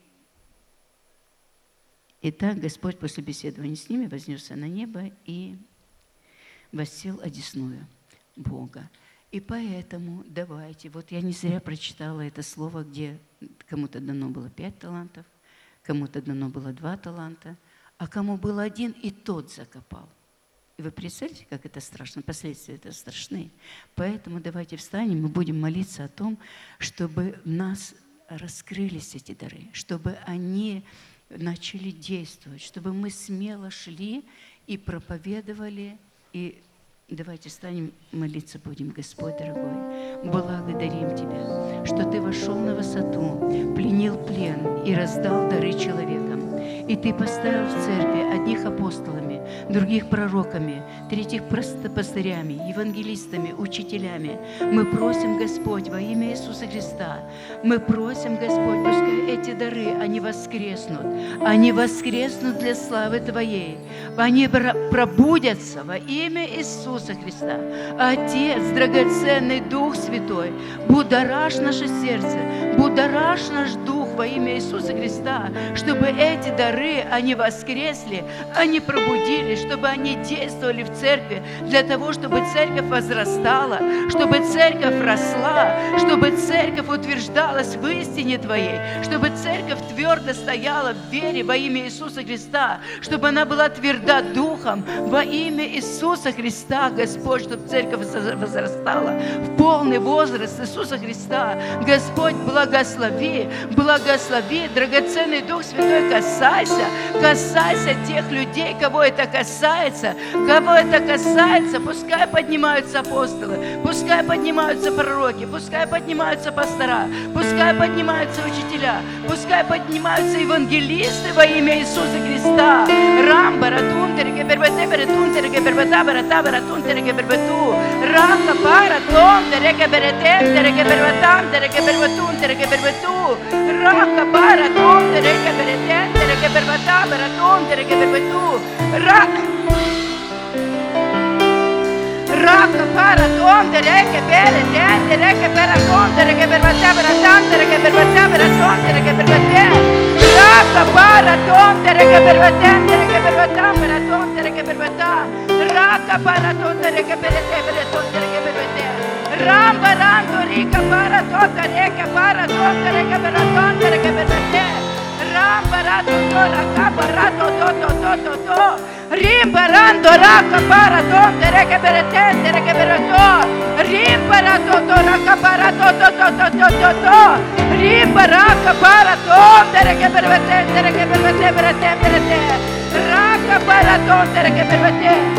так Господь после беседования с ними вознесся на небо и воссел одесную Бога. И поэтому давайте, вот я не зря прочитала это слово, где кому-то дано было 5 талантов, кому-то дано было 2 таланта, а кому был 1, и тот закопал. И вы представляете, как это страшно? Последствия это страшны. Поэтому давайте встанем, мы будем молиться о том, чтобы в нас раскрылись эти дары, чтобы они начали действовать, чтобы мы смело шли и проповедовали. И давайте встанем, молиться будем. Господь дорогой, благодарим Тебя, что Ты вошел на высоту, пленил плен и раздал дары человекам. И Ты поставил в церкви одних апостолами, других пророками, третьих пастырями, евангелистами, учителями. Мы просим, Господь, во имя Иисуса Христа, мы просим, Господь, пускай эти дары, они воскреснут для славы Твоей, они пробудятся во имя Иисуса Христа. Отец, драгоценный Дух Святой, будоражь наше сердце, будоражь наш дух во имя Иисуса Христа, чтобы эти дары, они воскресли, они пробудились, чтобы они действовали в церкви, для того, чтобы церковь возрастала, чтобы церковь росла, чтобы церковь утверждалась в истине Твоей, чтобы церковь твердо стояла в вере во имя Иисуса Христа, чтобы она была тверда духом во имя Иисуса Христа, Господь, чтобы церковь возрастала в полный возраст Иисуса Христа. Господь, благослови, драгоценный Дух Святой, касайся Касайся тех людей, кого это касается. Кого это касается, пускай поднимаются апостолы, пускай поднимаются пророки, пускай поднимаются пастора, пускай поднимаются учителя, пускай поднимаются евангелисты во имя Иисуса Христа. Рамбара тунтереге бербете тунтереге бербета барата баратунтереге бербету. Рака пара тунтереге беретентереге бербатантереге бербатунтереге бербету. Рака пара тунтереге беретентереге бербата баратунтереге бербету. Raka para tondere che bere tendere che per tondere che per battere tandere che per battere tondere che per battere Raka para tondere che per battere che per battere tondere che per battere Raka para tondere che per tondere che per battere Ramba rando rica para tondere che para tondere che per tondere che per battere Ramba rando raka para to Rimparando raka para tondere che per tendere che per to Rimparato raka para to Rimparaka para tondere che per tendere che per tendere Raka para tondere che per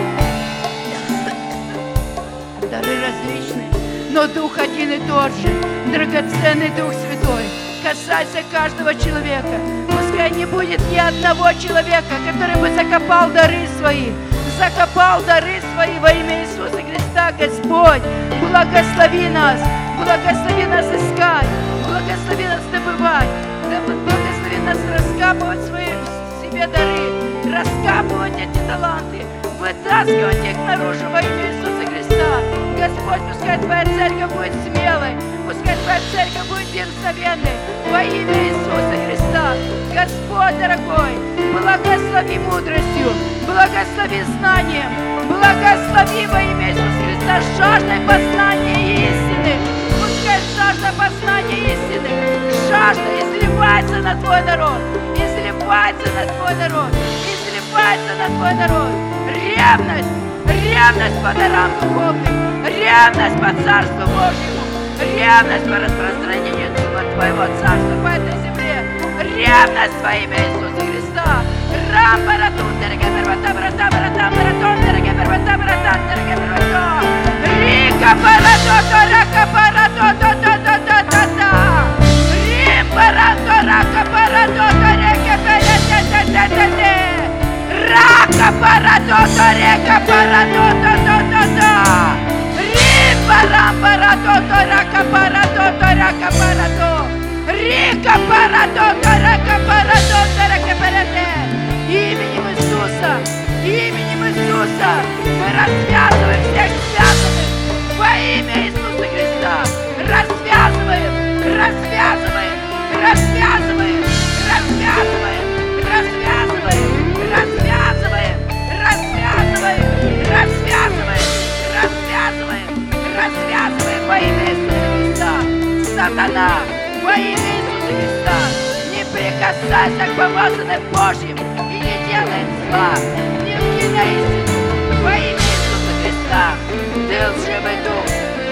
Дары различные, но Дух один и тот же, драгоценный Дух Святой. Касайся каждого человека. Пускай не будет ни одного человека, который бы закопал дары свои во имя Иисуса Христа, Господь. Благослови нас искать, благослови нас добывать, благослови нас раскапывать свои в себе дары, раскапывать эти таланты, вытаскивать их наружу во имя Иисуса Христа. Господь, пускай Твоя церковь будет смелой, пускай Твоя церковь будет дерзновенной во имя Иисуса Христа. Господь дорогой, благослови мудростью, благослови знанием, благослови во имя Иисуса Христа жаждой познания истины. Пускай жажда познания истины, жажда изливается на Твой народ, изливается на Твой народ, изливается на Твой народ. Ревность по дарам духовным, ревность по Царству Божьему, ревность по распространению Твоего Царства по этой земле, ревность во имя Иисуса Христа. Рака парадото река парадото Римбарам парадото рака парадото рака парадо Рика парадото рака парадото рака параде. Именем Иисуса мы развязываем всех связанных во имя Иисуса Христа. Развязываем во имя Иисуса Христа. Сатана, во имя Иисуса Христа, не прикасайся к помазанным Божьим и не делай зла, не вкидай истину во имя Иисуса Христа. Ты лживый дух,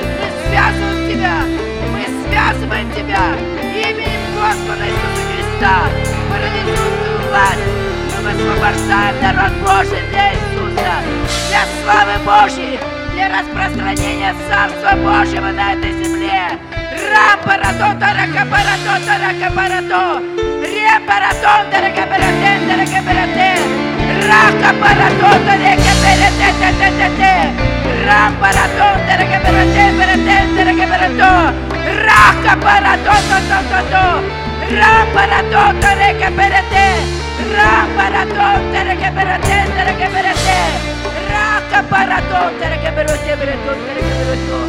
мы связываем тебя именем Господа Иисуса Христа. Парализуй свою власть, мы высвобождаем народ Божий для Иисуса, для славы Божьей, для распространения Царства Божьего на этой земле. Рампаратото, ракапаратото, ракапарато, ремпаратонто, ракапаратенто, ракапарате, ракапаратото, ракапаратете, рампаратонто, ракапаратенто, ракапарато, ракапаратото, рампаратонто, ракапарате, рампаратонто, ракапаратенто, ракапарате, ракапаратонто, ракапарате, ракапарато.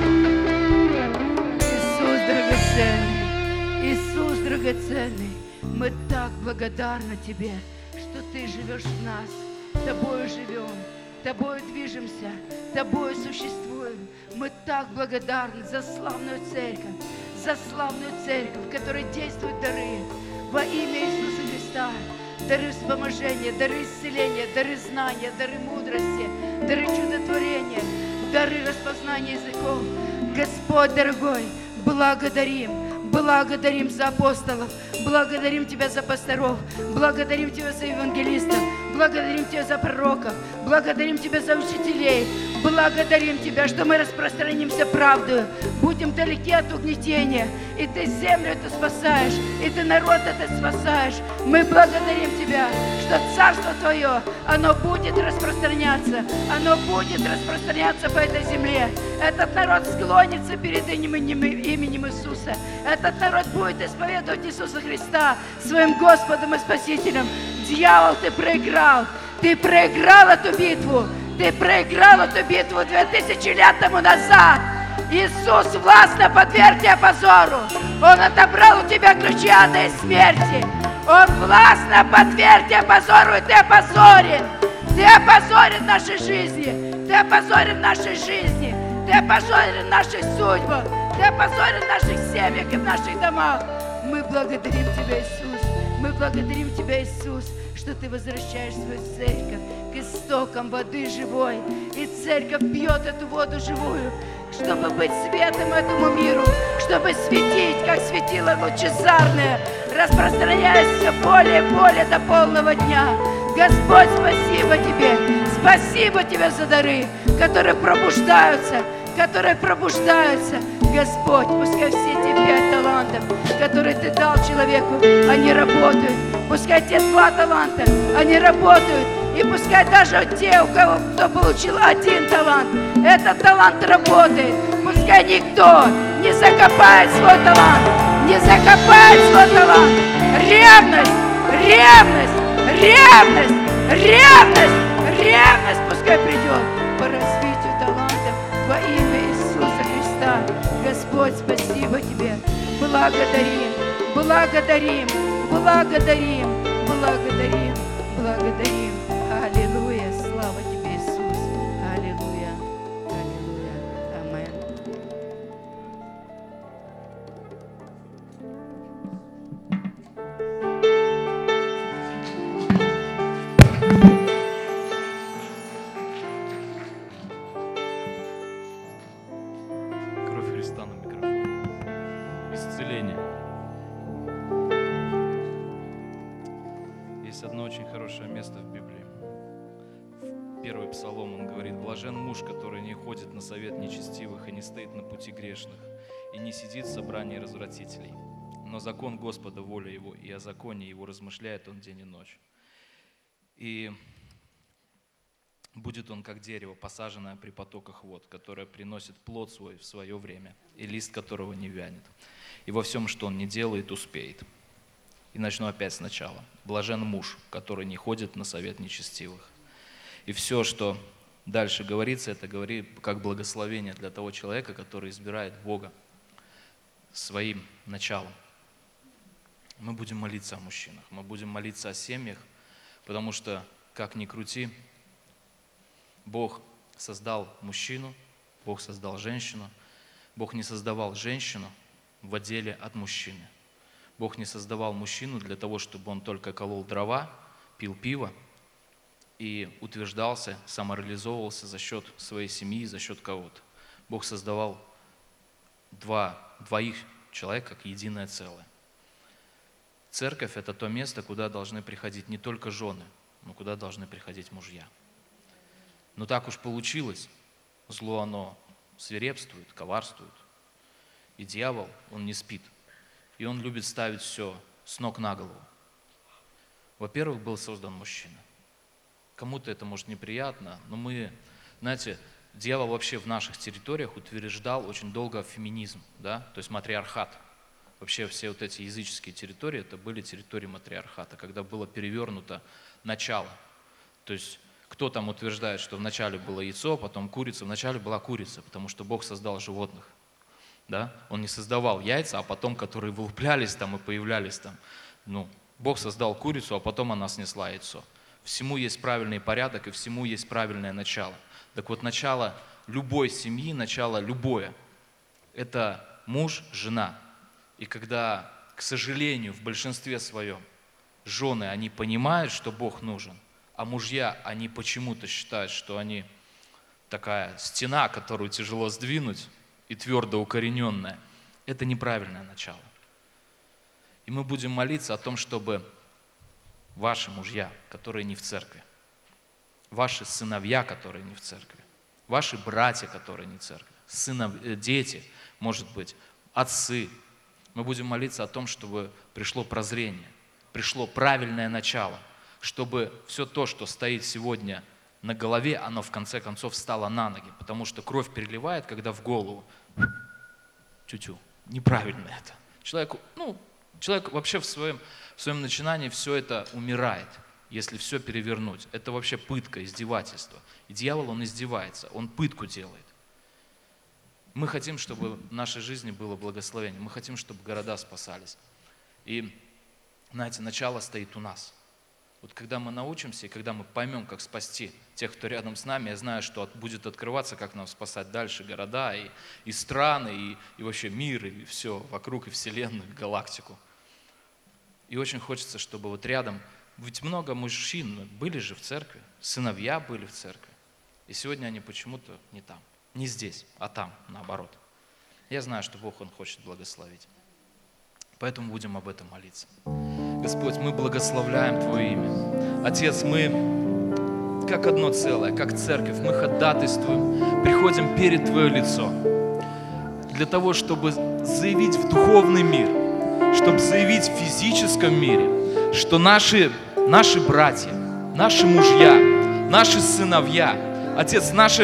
Иисус драгоценный, мы так благодарны Тебе, что Ты живешь в нас, Тобою живем, Тобою движемся, Тобою существуем. Мы так благодарны за славную церковь, в которой действуют дары во имя Иисуса Христа. Дары вспоможения, дары исцеления, дары знания, дары мудрости, дары чудотворения, дары распознания языков. Господь дорогой, благодарим благодарим за апостолов, благодарим Тебя за пасторов, благодарим Тебя за евангелистов, благодарим Тебя за пророков, благодарим Тебя за учителей, благодарим Тебя, что мы распространимся правдою, будем далеки от угнетения, и Ты землю эту спасаешь, и Ты народ этот спасаешь. Мы благодарим Тебя, что Царство Твое, оно будет распространяться по этой земле. Этот народ склонится перед именем Иисуса. Этот народ будет исповедовать Иисуса Христа своим Господом и Спасителем. Дьявол, ты проиграл эту битву. Ты проиграл эту битву 2000 лет тому назад. Иисус властно подверг тебя позору. Он отобрал у тебя ключи ада и смерти. Он властно подверг тебя позору, и ты опозорен. Ты опозорен в нашей жизни. Ты опозорен в нашей жизни. Ты опозорен в наших судьбах. Ты опозорен в наших семьях и в наших домах. Мы благодарим Тебя, Иисус. Мы благодарим Тебя, Иисус, что Ты возвращаешь свою церковь к истокам воды живой. И церковь пьет эту воду живую, чтобы быть светом этому миру, чтобы светить, как светило лучезарное, распространяясь все более и более до полного дня. Господь, спасибо Тебе. Спасибо Тебе за дары, которые пробуждаются. Господь, пускай все эти 5 талантов, которые Ты дал человеку, они работают. Пускай те 2 таланта, они работают. И пускай даже те, кто получил 1 талант, этот талант работает. Пускай никто не закопает свой талант. Ревность пускай придет по развитию талантов во имя Иисуса Христа. Господь, спасибо Тебе. Благодарим. Аллилуйя. Слава Тебе, Иисус. Аллилуйя. Аминь. Кровь Христа на микрофон. Исцеление. Есть одно очень хорошее место в Библии. В 1 Псалом он говорит: «Блажен муж, который не ходит на совет нечестивых и не стоит на пути грешных, и не сидит в собрании развратителей. Но закон Господа воля его, и о законе его размышляет он день и ночь. И будет он, как дерево, посаженное при потоках вод, которое приносит плод свой в свое время, и лист которого не вянет. И во всем, что он не делает, успеет». И начну опять сначала. Блажен муж, который не ходит на совет нечестивых. И все, что дальше говорится, это говорит как благословение для того человека, который избирает Бога своим началом. Мы будем молиться о мужчинах, мы будем молиться о семьях, потому что, как ни крути, Бог создал мужчину, Бог создал женщину. Бог не создавал женщину в отделе от мужчины. Бог не создавал мужчину для того, чтобы он только колол дрова, пил пиво и утверждался, самореализовывался за счет своей семьи, за счет кого-то. Бог создавал двоих человек как единое целое. Церковь – это то место, куда должны приходить не только жены, но куда должны приходить мужья. Но так уж получилось, зло оно свирепствует, коварствует. И дьявол, он не спит. И он любит ставить все с ног на голову. Во-первых, был создан мужчина. Кому-то это может неприятно, но мы, знаете, дьявол вообще в наших территориях утверждал очень долго феминизм, да? То есть матриархат. Вообще все вот эти языческие территории, это были территории матриархата, когда было перевернуто начало. То есть кто там утверждает, что вначале было яйцо, потом курица? Вначале была курица, потому что Бог создал животных. Да? Он не создавал яйца, а потом, которые вылуплялись там и появлялись там. Бог создал курицу, а потом она снесла яйцо. Всему есть правильный порядок и всему есть правильное начало. Так вот, начало любой семьи, начало любое, это муж, жена. И когда, к сожалению, в большинстве своем жены, они понимают, что Бог нужен, а мужья, они почему-то считают, что они такая стена, которую тяжело сдвинуть, и твердо укорененная, это неправильное начало. И мы будем молиться о том, чтобы ваши мужья, которые не в церкви, ваши сыновья, которые не в церкви, ваши братья, которые не в церкви, дети, может быть, отцы, мы будем молиться о том, чтобы пришло прозрение, пришло правильное начало, чтобы все то, что стоит сегодня на голове, оно в конце концов встало на ноги, потому что кровь переливает, когда в голову тю-тю. Неправильно это. Человек вообще в своем начинании все это умирает, если все перевернуть. Это вообще пытка, издевательство. И дьявол, он издевается, он пытку делает. Мы хотим, чтобы в нашей жизни было благословение. Мы хотим, чтобы города спасались. И, знаете, начало стоит у нас. Вот когда мы научимся, и когда мы поймем, как спасти тех, кто рядом с нами, я знаю, что будет открываться, как нам спасать дальше города, и страны, и вообще мир, и все вокруг, и вселенную, и галактику. И очень хочется, чтобы вот рядом, ведь много мужчин были же в церкви, сыновья были в церкви, и сегодня они почему-то не там, не здесь, а там, наоборот. Я знаю, что Бог, Он хочет благословить. Поэтому будем об этом молиться. Господь, мы благословляем Твое имя. Отец, мы как одно целое, как церковь, мы ходатайствуем, приходим перед Твое лицо для того, чтобы заявить в духовный мир, чтобы заявить в физическом мире, что наши братья, наши мужья, наши сыновья, Отец, наши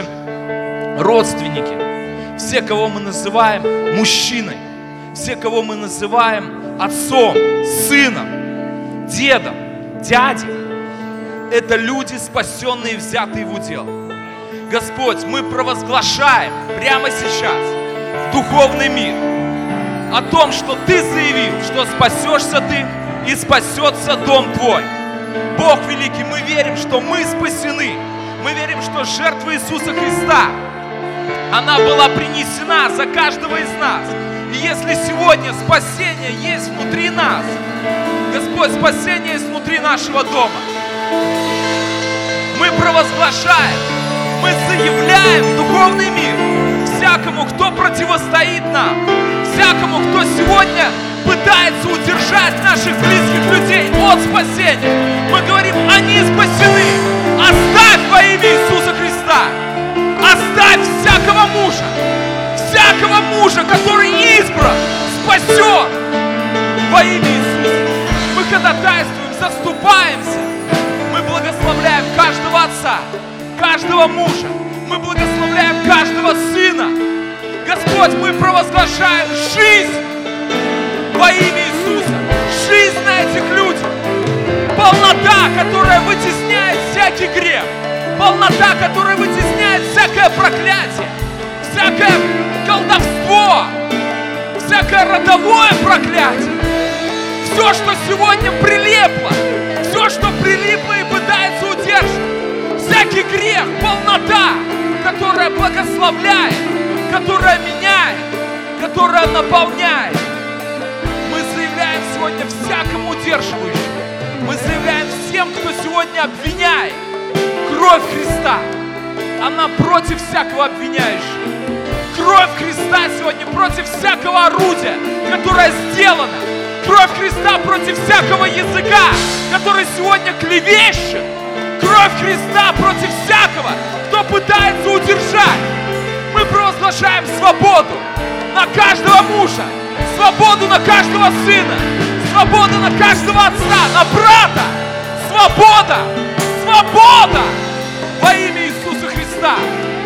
родственники, все, кого мы называем мужчиной, все, кого мы называем отцом, сыном, дедом, дядей, это люди, спасенные и взятые в удел. Господь, мы провозглашаем прямо сейчас в духовный мир о том, что Ты заявил, что спасешься ты и спасется дом твой. Бог великий, мы верим, что мы спасены. Мы верим, что жертва Иисуса Христа, она была принесена за каждого из нас. И если сегодня спасение есть внутри нас, Господь, спасение есть внутри нашего дома, мы провозглашаем, мы заявляем в духовный мир всякому, кто противостоит нам, всякому, кто сегодня пытается удержать наших близких людей от спасения. Мы говорим, они спасены. Оставь во имя Иисуса Христа. Оставь всякого мужа, который избран, спасен во имя Иисуса. Мы ходатайствуем, заступаемся. Мы благословляем каждого отца, каждого мужа. Мы благословляем каждого сына. Господь, мы провозглашаем жизнь во имя Иисуса. Жизнь на этих людях. Полнота, которая вытесняет всякий грех. Полнота, которая вытесняет всякое проклятие. Всякое колдовство. Всякое родовое проклятие. Все, что сегодня прилипло. Все, что прилипло и пытается удержать. Всякий грех, полнота, которая благословляет, которая меняет, которая наполняет. Мы заявляем сегодня всякому удерживающему. Мы заявляем всем, кто сегодня обвиняет. Кровь Христа, она против всякого обвиняющего. Кровь Христа сегодня против всякого орудия, которое сделано. Кровь Христа против всякого языка, который сегодня клевещет. Кровь Христа против всякого, кто пытается удержать. Мы провозглашаем свободу на каждого мужа, свободу на каждого сына, свободу на каждого отца, на брата. Свобода! Свобода! Во имя Иисуса Христа.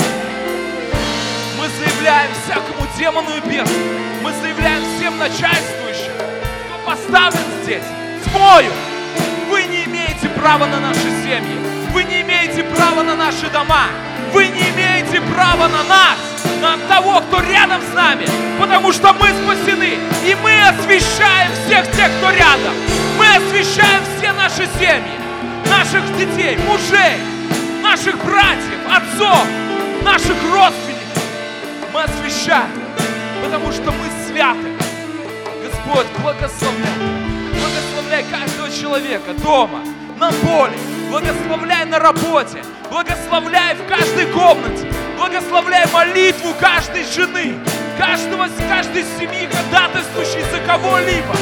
Мы заявляем всякому демону и бесу, мы заявляем всем начальствующим, кто поставлен здесь, тьмою. Вы не имеете права на наши семьи, вы не имеете права на наши дома, вы не имеете права на нас, на того, кто рядом с нами, потому что мы спасены, и мы освящаем всех тех, кто рядом. Мы освящаем все наши семьи, наших детей, мужей, наших братьев, отцов, наших родственников. Мы освящаем, потому что мы святы. Господь, благословляй каждого человека дома, на поле, благословляй на работе, благословляй в каждой комнате, благословляй молитву каждой жены, каждой семьи, ходатайствующей за кого-либо.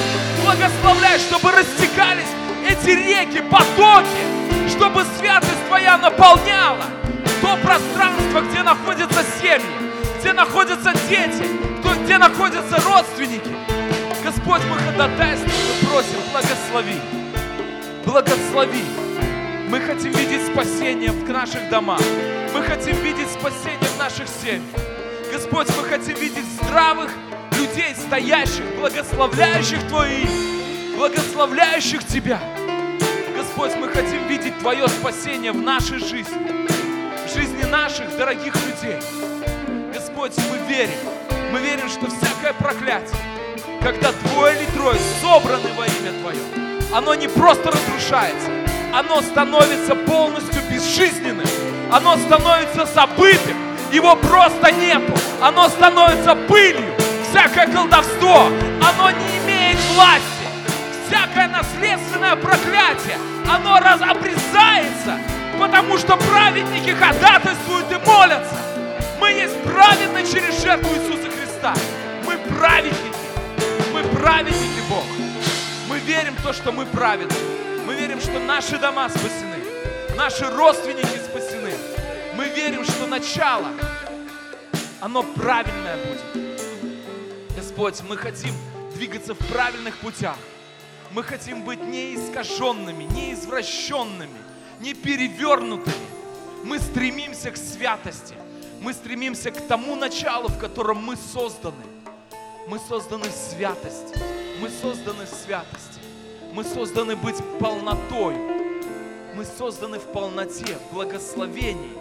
Благословляй, чтобы растекались эти реки, потоки, чтобы святость Твоя наполняла то пространство, где находятся семьи, где находятся дети, где находятся родственники. Господь, мы ходатайствуем и просим, благослови. Благослови. Мы хотим видеть спасение в наших домах. Мы хотим видеть спасение в наших семьях. Господь, мы хотим видеть здравых людей, стоящих, благословляющих Твое имя, благословляющих Тебя. Господь, мы хотим видеть Твое спасение в нашей жизни, в жизни наших дорогих людей. Господь, мы верим, что всякое проклятие, когда двое или трое собраны во имя Твое, оно не просто разрушается, оно становится полностью безжизненным, оно становится забытым, его просто нету, оно становится пылью. Всякое колдовство, оно не имеет власти. Всякое наследственное проклятие, оно обрезается, потому что праведники ходатайствуют и молятся. Мы есть праведны через жертву Иисуса Христа. Мы праведники, Бог. Мы верим в то, что мы праведны. Мы верим, что наши дома спасены, наши родственники спасены. Мы верим, что начало, оно правильное будет. Господь, мы хотим двигаться в правильных путях. Мы хотим быть не искаженными, не извращенными, не перевернутыми. Мы стремимся к святости. Мы стремимся к тому началу, в котором мы созданы. Мы созданы в святости. Мы созданы в святости. Мы созданы быть полнотой. Мы созданы в полноте, в благословении.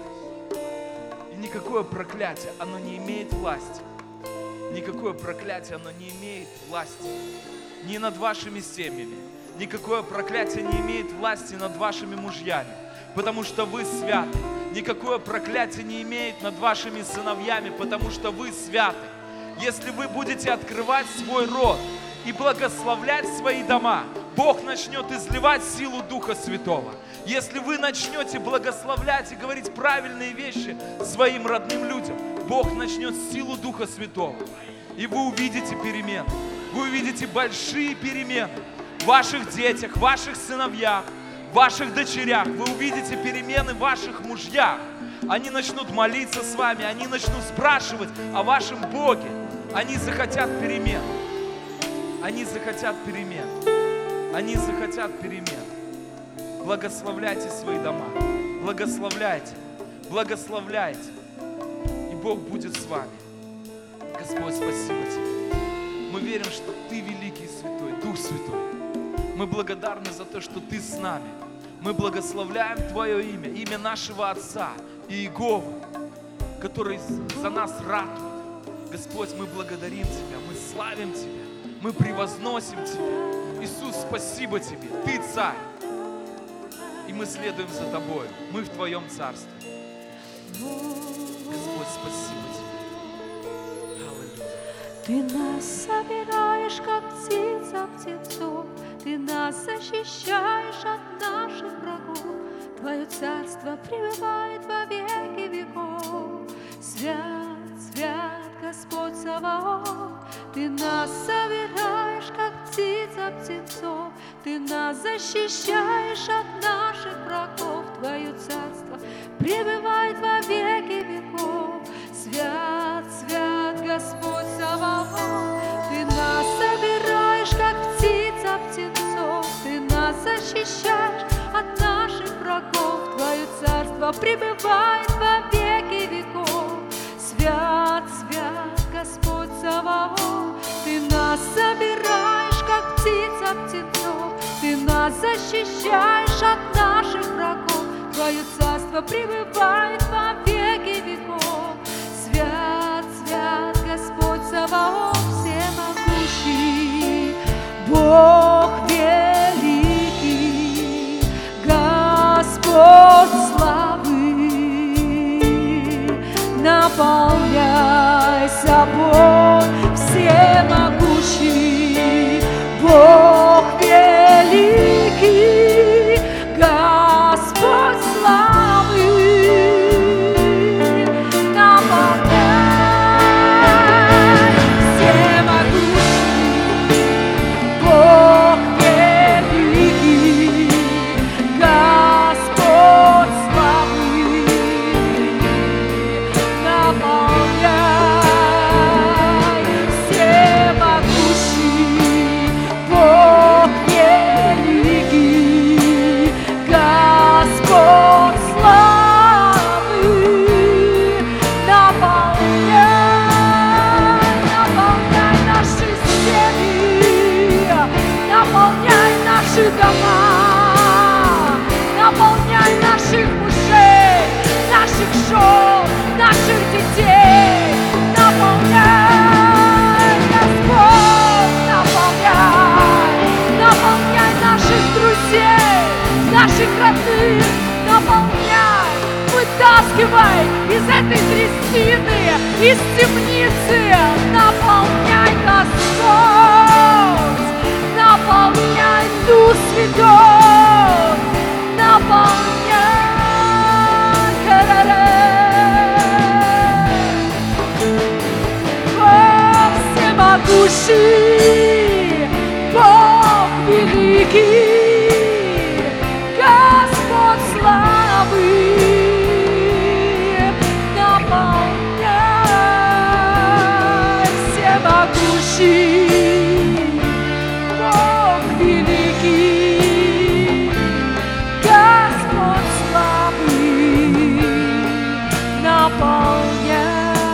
И никакое проклятие, оно не имеет власти. Никакое проклятие, оно не имеет власти ни над вашими семьями. Никакое проклятие не имеет власти над вашими мужьями, потому что вы святы. Никакое проклятие не имеет над вашими сыновьями, потому что вы святы. Если вы будете открывать свой рот и благословлять свои дома, Бог начнет изливать силу Духа Святого. Если вы начнете благословлять и говорить правильные вещи своим родным людям, Бог начнет силу Духа Святого. И вы увидите перемены. Вы увидите большие перемены в ваших детях, в ваших сыновьях, в ваших дочерях. Вы увидите перемены в ваших мужьях. Они начнут молиться с вами, они начнут спрашивать о вашем Боге. Они захотят перемен. Они захотят перемен. Они захотят перемен. Благословляйте свои дома. Благословляйте. Благословляйте. И Бог будет с вами. Господь, спасибо Тебе. Мы верим, что Ты великий и святой, Дух Святой. Мы благодарны за то, что Ты с нами. Мы благословляем Твое имя, имя нашего Отца Иеговы, который за нас ратует. Господь, мы благодарим Тебя, мы славим Тебя, мы превозносим Тебя. Иисус, спасибо Тебе, Ты Царь. И мы следуем за Тобой, мы в Твоем Царстве. Господь, спасибо Тебе. Аллилуйя. Ты нас собираешь, как птица птенцов, Ты нас защищаешь от наших врагов. Твое царство пребывает во веки веков. Свят, свят Господь Саваоф, Ты нас собираешь, как птица птенцов, Ты нас защищаешь от наших врагов. Твое царство пребывает во веки веков. Свят, свят Господь Саваоф, Ты нас собираешь, как птица птенцов, Ты нас защищаешь от наших врагов. Твое царство пребывает во веки веков. Свят, свят Господь Саваоф, Ты нас собираешь, как птица птенцов, Ты нас защищаешь от наших врагов. Твое царство пребывает во веки веков. Свят, свят Господь Саваоф, всемогущий, Бог великий, Господь славы, наполняй собой, всемогущий, Бог великий, Господь славы, наполняй наших мужей, наших жен, наших детей. Наполняй, Господь, наполняй наших друзей, наших родных, наполняй, вытаскивай из этой трясины, из темницы, наполняй, Господь, наполняй, Дух Святой, наполняй, всемогущий, Бог великий, Господь славы, наполняй, всемогущий, Бог великий, Господь славы, наполняй.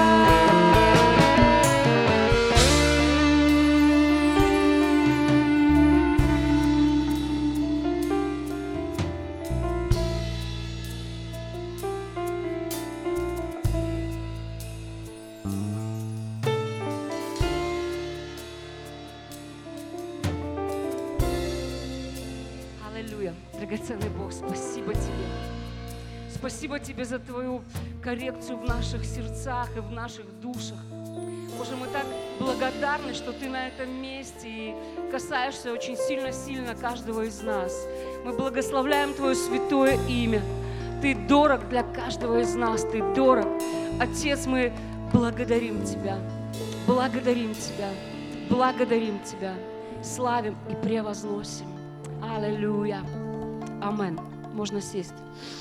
Аллилуйя. Драгоценный Бог, спасибо Тебе. Спасибо Тебе за Твою коррекцию в наших сердцах и в наших душах. Боже, мы так благодарны, что Ты на этом месте и касаешься очень сильно-сильно каждого из нас. Мы благословляем Твое святое имя. Ты дорог для каждого из нас, Ты дорог. Отец, мы благодарим Тебя, благодарим Тебя, благодарим Тебя, славим и превозносим. Аллилуйя. Амен. Можно сесть.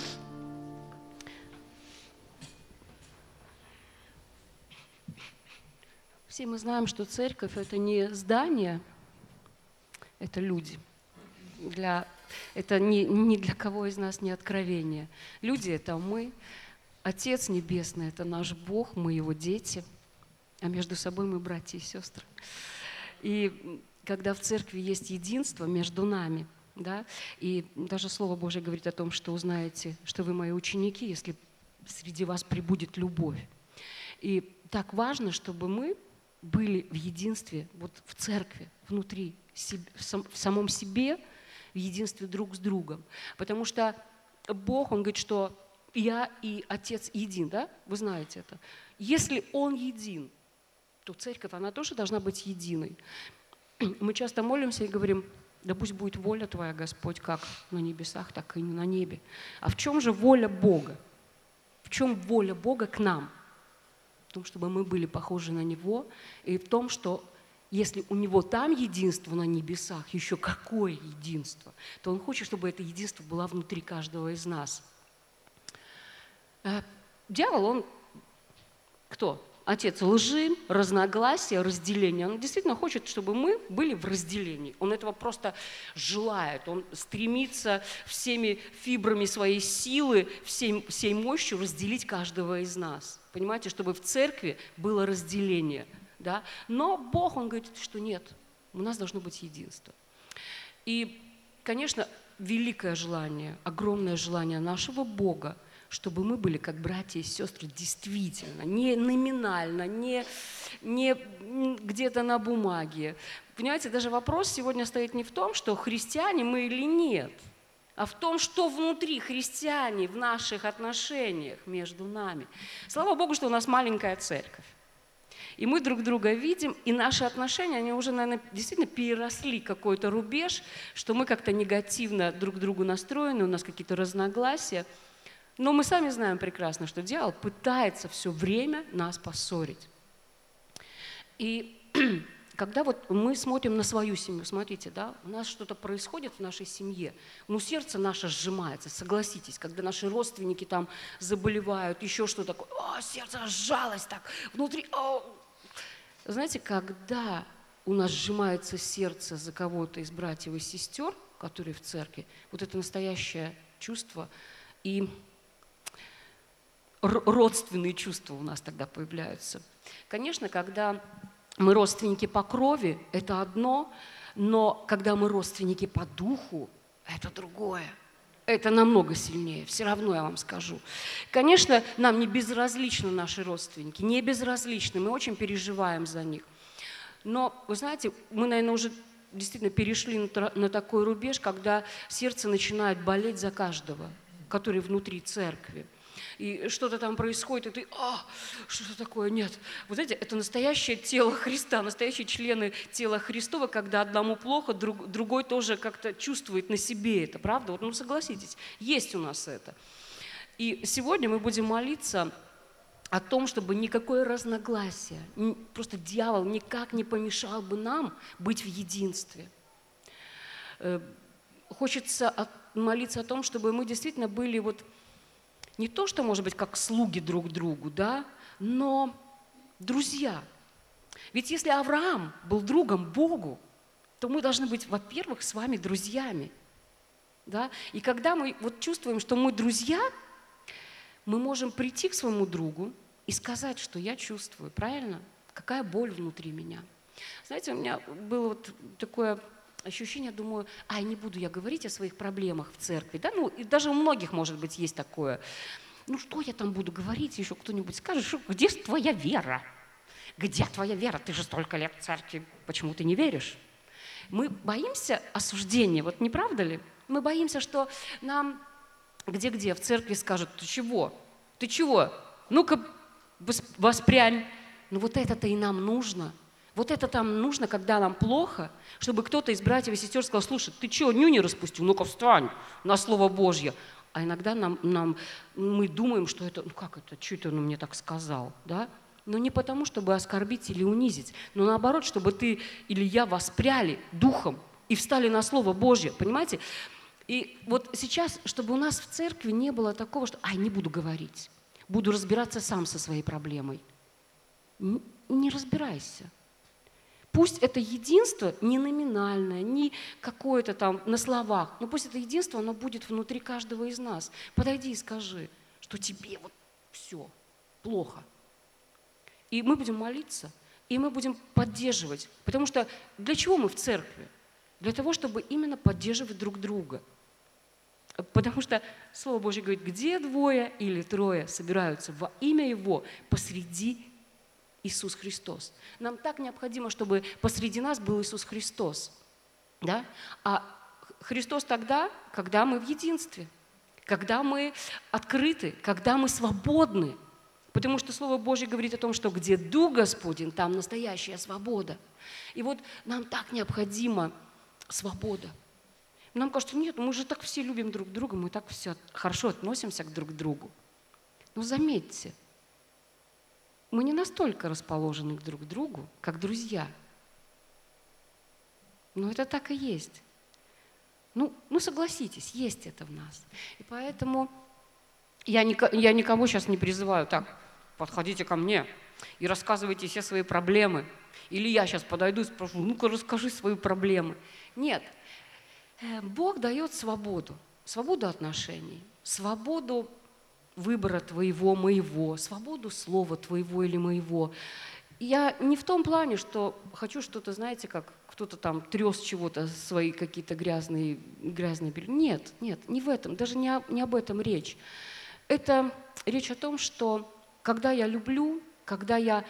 Все мы знаем, что церковь – это не здание, это люди. Это ни для кого из нас не откровение. Люди – это мы. Отец Небесный – это наш Бог, мы Его дети, а между собой мы братья и сестры. И когда в церкви есть единство между нами, да, и даже Слово Божие говорит о том, что узнаете, что вы мои ученики, если среди вас пребудет любовь. И так важно, чтобы мы были в единстве, вот в церкви, внутри, в самом себе, в единстве друг с другом. Потому что Бог, Он говорит, что я и Отец един, да? Вы знаете это. Если Он един, то церковь, она тоже должна быть единой. Мы часто молимся и говорим: да пусть будет воля Твоя, Господь, как на небесах, так и на небе. А в чем же воля Бога? В чем воля Бога к нам? В том, чтобы мы были похожи на Него, и в том, что если у Него там единство на небесах, еще какое единство, то Он хочет, чтобы это единство было внутри каждого из нас. Дьявол, он кто? Отец лжи, разногласия, разделения. Он действительно хочет, чтобы мы были в разделении. Он этого просто желает. Он стремится всеми фибрами своей силы, всей мощью разделить каждого из нас. Понимаете, чтобы в церкви было разделение. Да? Но Бог, Он говорит, что нет, у нас должно быть единство. И, конечно, великое желание, огромное желание нашего Бога, чтобы мы были как братья и сестры действительно, не номинально, не где-то на бумаге. Понимаете, даже вопрос сегодня стоит не в том, что христиане мы или нет, а в том, что внутри христиане в наших отношениях между нами. Слава Богу, что у нас маленькая церковь. И мы друг друга видим, и наши отношения, они уже, наверное, действительно переросли какой-то рубеж, что мы как-то негативно друг к другу настроены, у нас какие-то разногласия. Но мы сами знаем прекрасно, что дьявол пытается все время нас поссорить. И когда вот мы смотрим на свою семью, смотрите, да, у нас что-то происходит в нашей семье, ну сердце наше сжимается, согласитесь, когда наши родственники там заболевают, еще что такое, сердце сжалось так, внутри, Знаете, когда у нас сжимается сердце за кого-то из братьев и сестер, которые в церкви, вот это настоящее чувство и родственные чувства у нас тогда появляются. Конечно, когда мы родственники по крови, это одно, но когда мы родственники по духу, это другое. это намного сильнее, все равно я вам скажу. Конечно, нам не безразличны наши родственники, не безразличны, мы очень переживаем за них. Но, вы знаете, мы, наверное, уже действительно перешли на такой рубеж, когда сердце начинает болеть за каждого, который внутри церкви. И что-то там происходит, и ты, что такое? Нет. Вот знаете, это настоящее тело Христа, настоящие члены тела Христова, когда одному плохо, другой тоже как-то чувствует на себе это, правда? Вот, ну, согласитесь, есть у нас это. И сегодня мы будем молиться о том, чтобы никакое разногласие, просто дьявол никак не помешал бы нам быть в единстве. Хочется молиться о том, чтобы мы действительно были вот не то, что, может быть, как слуги друг другу, да, но друзья. Ведь если Авраам был другом Богу, то мы должны быть, во-первых, с вами друзьями. Да? И когда мы вот чувствуем, что мы друзья, мы можем прийти к своему другу и сказать, что я чувствую, правильно? Какая боль внутри меня. Знаете, у меня было вот такое ощущение, думаю, не буду я говорить о своих проблемах в церкви. Да? Ну, и даже у многих, может быть, есть такое. Ну, что я там буду говорить? Еще кто-нибудь скажет, где твоя вера? Где твоя вера? Ты же столько лет в церкви, почему ты не веришь? Мы боимся осуждения, вот не правда ли? Мы боимся, что нам где-где в церкви скажут, ты чего? Ты чего? Ну-ка, воспрянь. Ну, вот это-то и нам нужно. Вот это там нужно, когда нам плохо, чтобы кто-то из братьев и сестер сказал, слушай, ты чего, нюни распустил? Ну-ка встань на Слово Божье. А иногда мы думаем, что это, ну как это, что это он мне так сказал, да? Но не потому, чтобы оскорбить или унизить, но наоборот, чтобы ты или я воспряли духом и встали на Слово Божье, понимаете? И вот сейчас, чтобы у нас в церкви не было такого, что не буду говорить, буду разбираться сам со своей проблемой. Не разбирайся. Пусть это единство не номинальное, не какое-то там на словах, но пусть это единство, оно будет внутри каждого из нас. Подойди и скажи, что тебе вот все плохо. И мы будем молиться, и мы будем поддерживать. Потому что для чего мы в церкви? Для того, чтобы именно поддерживать друг друга. Потому что Слово Божье говорит, где двое или трое собираются во имя Его посреди Иисус Христос. Нам так необходимо, чтобы посреди нас был Иисус Христос. Да? А Христос тогда, когда мы в единстве, когда мы открыты, когда мы свободны. Потому что Слово Божье говорит о том, что где Дух Господень, там настоящая свобода. И вот нам так необходима свобода. Нам кажется, нет, мы же так все любим друг друга, мы так все хорошо относимся друг к другу. Но заметьте, мы не настолько расположены друг к другу, как друзья. Но это так и есть. Ну согласитесь, есть это в нас. И поэтому я никого сейчас не призываю, так, подходите ко мне и рассказывайте все свои проблемы. Или я сейчас подойду и спрошу, ну-ка расскажи свои проблемы. Нет, Бог дает свободу, свободу отношений, свободу выбора твоего, моего, свободу слова твоего или моего. Я не в том плане, что хочу что-то, знаете, как кто-то там трёс чего-то, свои какие-то грязные Нет, не в этом, даже не об этом речь. Это речь о том, что когда я люблю, когда я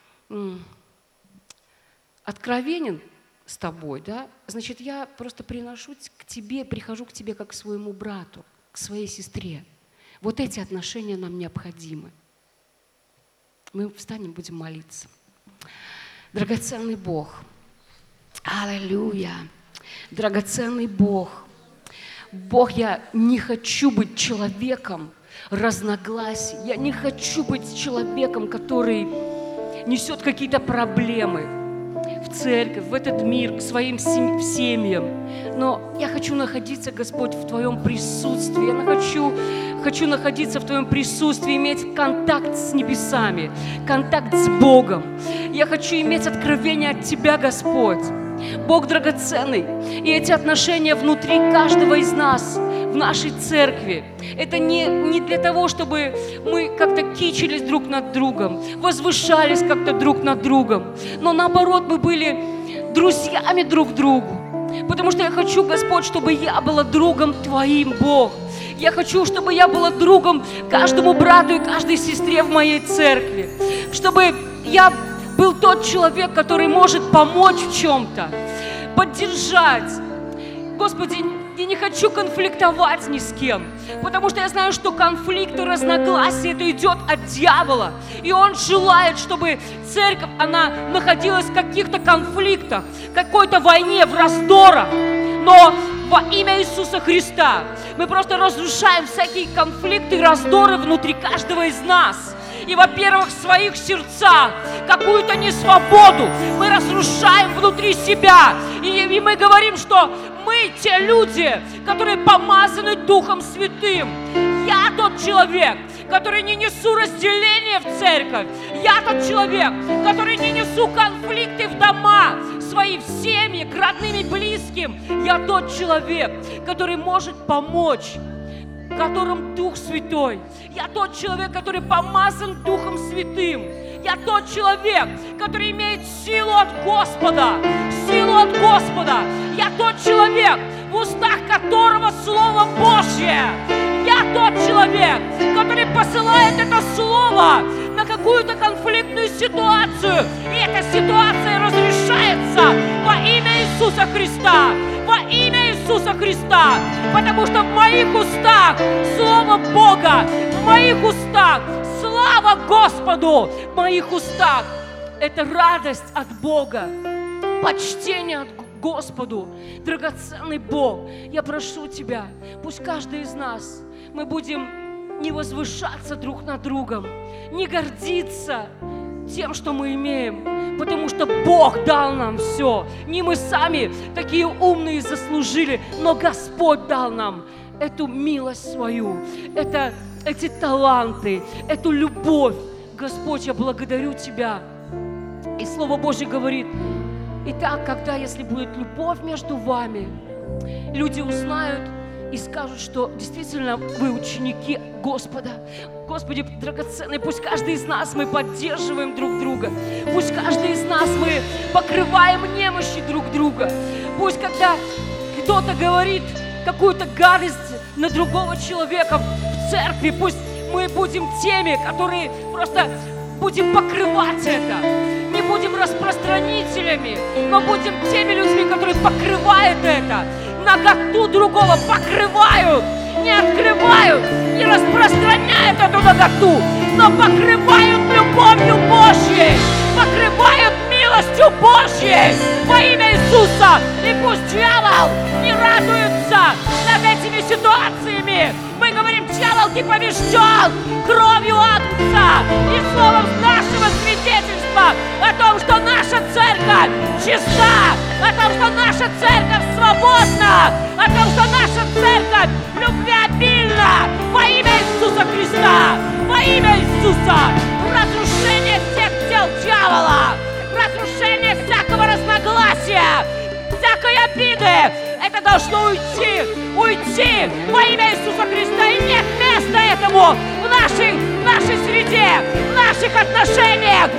откровенен с тобой, да, значит, я просто прихожу к тебе как к своему брату, к своей сестре. Вот эти отношения нам необходимы. Мы встанем, будем молиться. Драгоценный Бог, аллилуйя, драгоценный Бог. Бог, я не хочу быть человеком разногласий. Я не хочу быть человеком, который несет какие-то проблемы в церковь, в этот мир, к своим семьям. Но я хочу находиться, Господь, в Твоем присутствии. Я хочу находиться в Твоем присутствии, иметь контакт с небесами, контакт с Богом. Я хочу иметь откровение от Тебя, Господь. Бог драгоценный. И эти отношения внутри каждого из нас, в нашей церкви, это не для того, чтобы мы как-то кичились друг над другом, возвышались как-то друг над другом, но наоборот, мы были друзьями друг другу. Потому что я хочу, Господь, чтобы я была другом Твоим, Бог. Я хочу, чтобы я была другом каждому брату и каждой сестре в моей церкви. Чтобы я был тот человек, который может помочь в чем-то, поддержать. Господи, я не хочу конфликтовать ни с кем, потому что я знаю, что конфликт и разногласия это идет от дьявола. И он желает, чтобы церковь, она находилась в каких-то конфликтах, какой-то войне, в раздорах. Но во имя Иисуса Христа мы просто разрушаем всякие конфликты и раздоры внутри каждого из нас. И, во-первых, в своих сердцах какую-то несвободу мы разрушаем внутри себя. И мы говорим, что мы те люди, которые помазаны Духом Святым. Я тот человек, который не несу разделение в церковь. Я тот человек, который не несу конфликты в дома свои, в семьи, к родным и близким. Я тот человек, который может помочь, в котором Дух Святой. Я тот человек, который помазан Духом Святым. Я тот человек, который имеет силу от Господа. Силу от Господа. Я тот человек, в устах которого Слово Божье. Я тот человек, который посылает это Слово на какую-то конфликтную ситуацию. И эта ситуация разрешается во имя Иисуса Христа. Во имя Иисуса Христа. Потому что в моих устах Слово Бога. В моих устах слава Господу. В моих устах это радость от Бога. Почтение от Господу. Драгоценный Бог, я прошу Тебя, пусть каждый из нас, мы будем не возвышаться друг над другом, не гордиться тем, что мы имеем, потому что Бог дал нам все. Не мы сами такие умные заслужили, но Господь дал нам эту милость свою, эти таланты, эту любовь. Господь, я благодарю Тебя. И Слово Божье говорит: итак, когда, если будет любовь между вами, люди узнают и скажут, что действительно вы ученики Господа. Господи, драгоценный, пусть каждый из нас мы поддерживаем друг друга. Пусть каждый из нас мы покрываем немощи друг друга. Пусть, когда кто-то говорит какую-то гадость на другого человека в церкви, пусть мы будем теми, которые просто будем покрывать это. Не будем распространителями, но будем теми людьми, которые покрывают это. Наготу другого покрывают, не открывают, не распространяют эту наготу, но покрывают любовью Божьей, покрывают милостью Божьей во имя Иисуса. И пусть дьявол не радуется над этими ситуациями. Мы говорим: дьявол, ты побежден кровью Агнца и словом нашего свидетельства о том, что наша церковь чиста, о том, что наша церковь свободна, о том, что наша церковь любвеобильна во имя Иисуса Христа, во имя Иисуса. Разрушение всех дел дьявола, разрушение всякого разногласия, всякой обиды. Это должно уйти во имя Иисуса Христа. И нет места этому в нашей среде, в наших отношениях.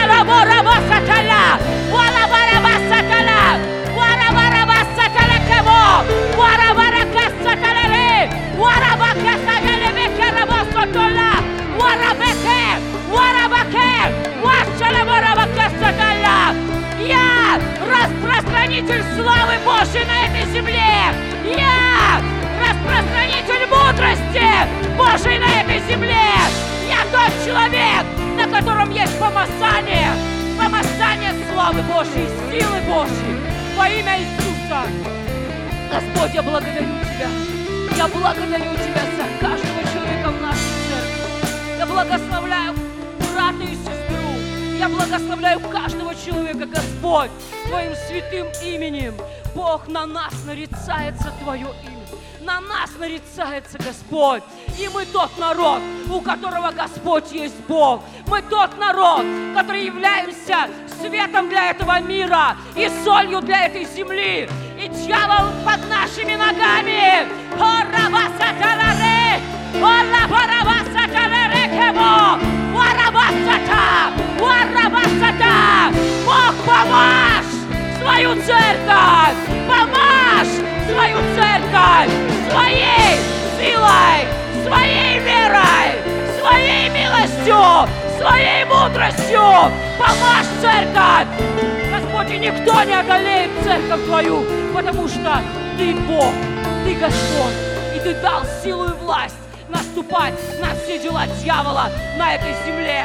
Я распространитель славы Божьей на этой земле. Я распространитель мудрости Божьей на этой земле. Я тот человек, на котором есть помазание славы Божьей, силы Божьей во имя Иисуса. Господь, я благодарю Тебя. Я благодарю Тебя за каждого человека в нашей церкви. Я благословляю брата и сестру. Я благословляю каждого человека, Господь, Твоим святым именем. Бог, на нас нарицается Твое имя. На нас нарицается, Господь. И мы тот народ, у которого, Господь, есть Бог. Мы тот народ, который являемся светом для этого мира и солью для этой земли. И дьявол под нашими ногами. Бог, помажь свою церковь! Помажь свою церковь своей силой, мудростью, своей мудростью помажь церковь. Господь, и никто не одолеет церковь Твою, потому что Ты Бог, Ты Господь, и Ты дал силу и власть наступать на все дела дьявола на этой земле.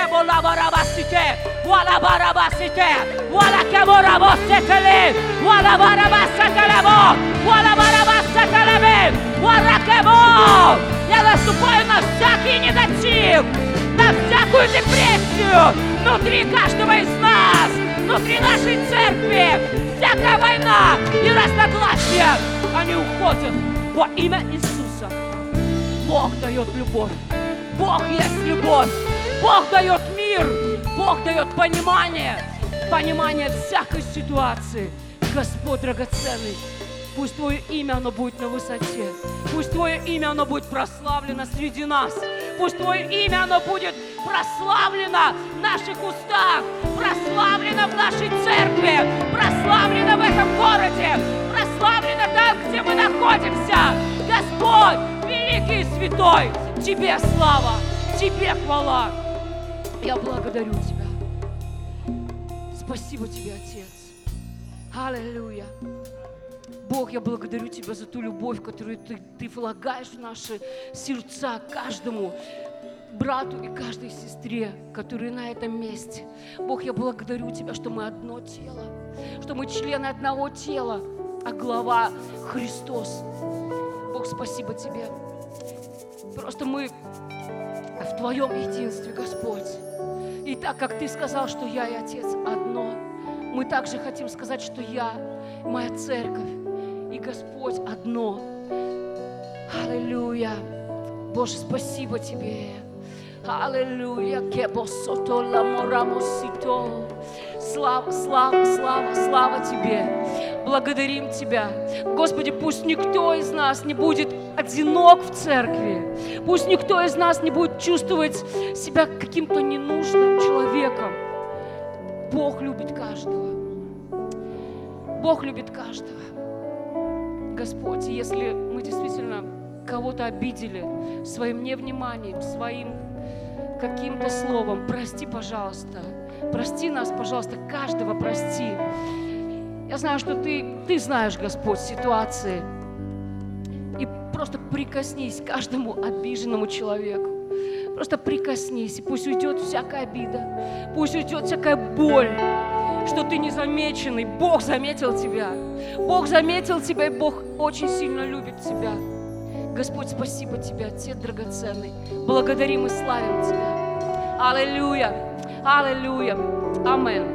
Я наступаю на всякий негатив, на всякую депрессию внутри каждого из нас, внутри нашей церкви. Всякая война и разногласия, они уходят во имя Иисуса. Бог дает любовь. Бог есть любовь. Бог дает мир. Бог дает понимание. Понимание всякой ситуации. Господь драгоценный, пусть Твое имя, оно будет на высоте. Пусть Твое имя, оно будет прославлено среди нас. Пусть Твое имя, оно будет прославлено в наших устах, прославлено в нашей церкви, прославлено в этом городе, прославлено там, где мы находимся. Господь, великий и святой, Тебе слава, Тебе хвала. Я благодарю Тебя. Спасибо Тебе, Отец. Аллилуйя. Бог, я благодарю Тебя за ту любовь, которую Ты влагаешь в наши сердца каждому брату и каждой сестре, которые на этом месте. Бог, я благодарю Тебя, что мы одно тело, что мы члены одного тела, а глава Христос. Бог, спасибо Тебе. Просто мы в Твоем единстве, Господь. И так как Ты сказал, что я и Отец одно, мы также хотим сказать, что я, моя церковь и Господь одно. Аллилуйя. Боже, спасибо Тебе. Аллилуйя. Слава, слава, слава, слава Тебе. Благодарим Тебя. Господи, пусть никто из нас не будет одинок в церкви. Пусть никто из нас не будет чувствовать себя каким-то ненужным человеком. Бог любит каждого. Бог любит каждого. Господь, если мы действительно кого-то обидели своим невниманием, своим каким-то словом, прости, пожалуйста. Прости нас, пожалуйста, каждого прости. Я знаю, что Ты знаешь, Господь, ситуации. И просто прикоснись к каждому обиженному человеку. Просто прикоснись, и пусть уйдет всякая обида, пусть уйдет всякая боль, что ты незамеченный. Бог заметил тебя. Бог заметил тебя, и Бог очень сильно любит тебя. Господь, спасибо Тебе, Отец драгоценный. Благодарим и славим Тебя. Аллилуйя. Аллилуйя. Аминь.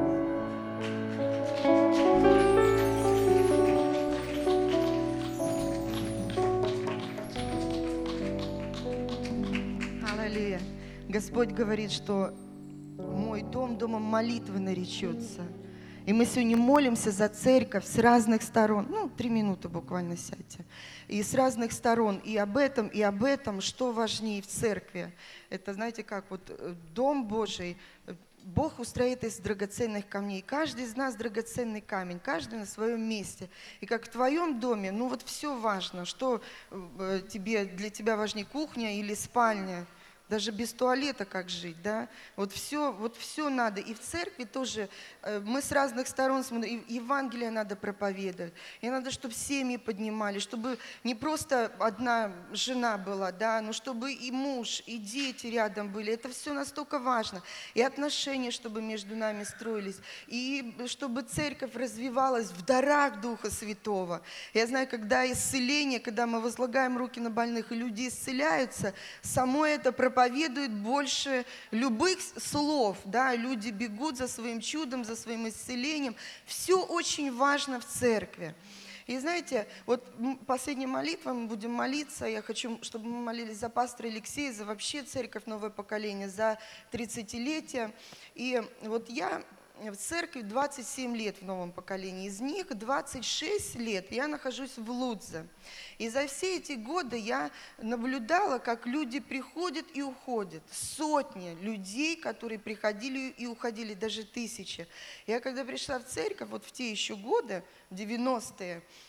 Аллилуйя. Господь говорит, что мой дом домом молитвы наречется. И мы сегодня молимся за церковь с разных сторон. 3 минуты буквально сядьте. И с разных сторон. И об этом, что важнее в церкви. Это, знаете, как вот дом Божий, Бог устроит из драгоценных камней. Каждый из нас драгоценный камень, каждый на своем месте. И как в твоем доме, все важно. Что для тебя важнее, кухня или спальня? Даже без туалета как жить, да? Вот все надо. И в церкви тоже мы с разных сторон смотрим. И Евангелие надо проповедовать. И надо, чтобы семьи поднимали, чтобы не просто одна жена была, да, но чтобы и муж, и дети рядом были. Это все настолько важно. И отношения, чтобы между нами строились. И чтобы церковь развивалась в дарах Духа Святого. Я знаю, когда исцеление, когда мы возлагаем руки на больных, и люди исцеляются, само это проповедует больше любых слов, да, люди бегут за своим чудом, за своим исцелением. Все очень важно в церкви. И знаете, вот последняя молитва, мы будем молиться. Я хочу, чтобы мы молились за пастора Алексея, за вообще церковь новое поколение, за 30-летие. И вот я в церкви 27 лет в новом поколении. Из них 26 лет я нахожусь в Лудзе. И за все эти годы я наблюдала, как люди приходят и уходят. Сотни людей, которые приходили и уходили, даже тысячи. Я когда пришла в церковь, вот в те еще годы, 90-е,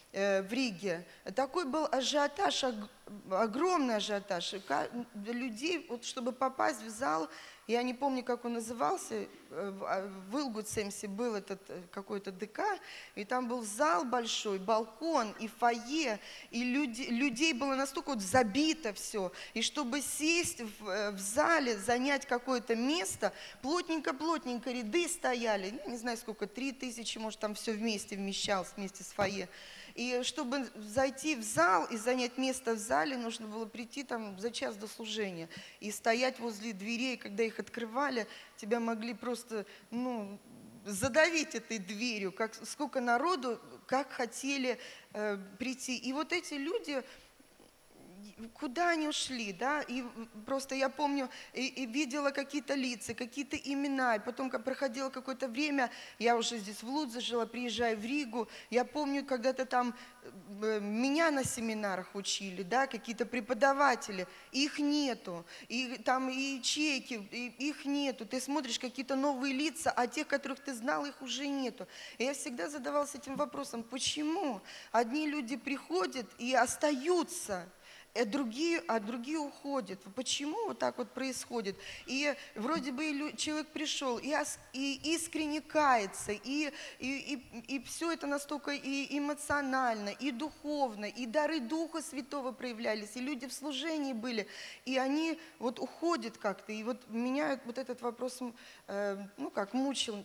в Риге. Такой был ажиотаж, огромный ажиотаж. Людей, вот, чтобы попасть в зал, я не помню, как он назывался, в Илгуцемсе был этот какой-то ДК, и там был зал большой, балкон и фойе, и людей было настолько вот забито все. И чтобы сесть в зале, занять какое-то место, плотненько-плотненько ряды стояли, я не знаю сколько, 3000, может, там все вместе вмещалось, вместе с фойе. И чтобы зайти в зал и занять место в зале, нужно было прийти там за час до служения. И стоять возле дверей, когда их открывали, тебя могли просто, задавить этой дверью, сколько народу, как хотели прийти. И вот эти люди, куда они ушли, да, и просто я помню, и видела какие-то лица, какие-то имена, и потом, как проходило какое-то время, я уже здесь в Лудзе жила, приезжаю в Ригу, я помню, когда-то там меня на семинарах учили, да, какие-то преподаватели, их нету, и там и ячейки, их нету, ты смотришь какие-то новые лица, а тех, которых ты знал, их уже нету. И я всегда задавалась этим вопросом, почему одни люди приходят и остаются, а другие уходят. Почему вот так вот происходит? И вроде бы человек пришел и искренне кается, и все это настолько и эмоционально, и духовно, и дары Духа Святого проявлялись, и люди в служении были, и они вот уходят как-то. И вот меня вот этот вопрос, мучил,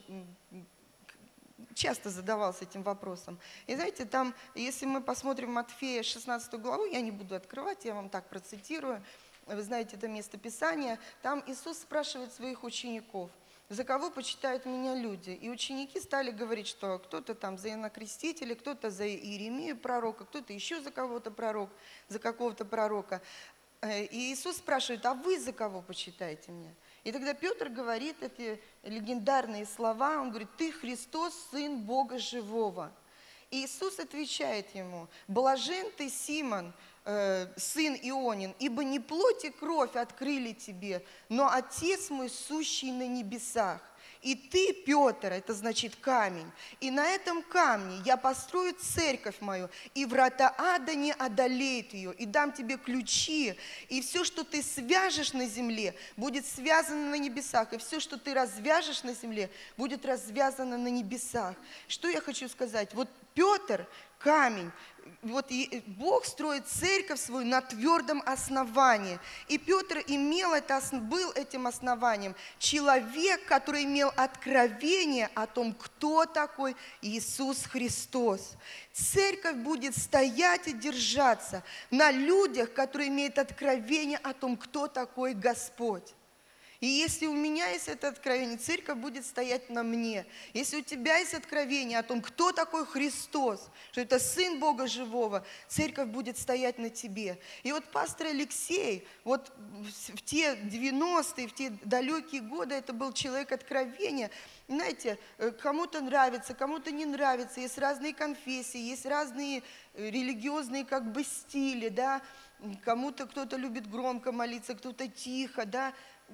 часто задавался этим вопросом. И знаете, там, если мы посмотрим Матфея 16 главу, я не буду открывать, я вам так процитирую, вы знаете это место Писания, там Иисус спрашивает своих учеников, за кого почитают меня люди? И ученики стали говорить, что кто-то там за Иоанна Крестителя, кто-то за Иеремию пророка, кто-то еще за кого-то за какого-то пророка. И Иисус спрашивает, а вы за кого почитаете меня? И тогда Петр говорит эти легендарные слова, он говорит, ты Христос, Сын Бога Живого. И Иисус отвечает ему, блажен ты, Симон, сын Ионин, ибо не плоть и кровь открыли тебе, но Отец мой, сущий на небесах. И ты, Петр, это значит камень, и на этом камне я построю церковь мою, и врата ада не одолеют ее, и дам тебе ключи, и все, что ты свяжешь на земле, будет связано на небесах, и все, что ты развяжешь на земле, будет развязано на небесах. Что я хочу сказать? Вот Петр, камень, вот Бог строит церковь свою на твердом основании. И Петр был этим основанием. Человек, который имел откровение о том, кто такой Иисус Христос. Церковь будет стоять и держаться на людях, которые имеют откровение о том, кто такой Господь. И если у меня есть это откровение, церковь будет стоять на мне. Если у тебя есть откровение о том, кто такой Христос, что это Сын Бога Живого, церковь будет стоять на тебе. И вот пастор Алексей, вот в те 90-е, в те далекие годы, это был человек откровения. Знаете, кому-то нравится, кому-то не нравится, есть разные конфессии, есть разные религиозные стили, да, кто-то любит громко молиться, кто-то тихо, да.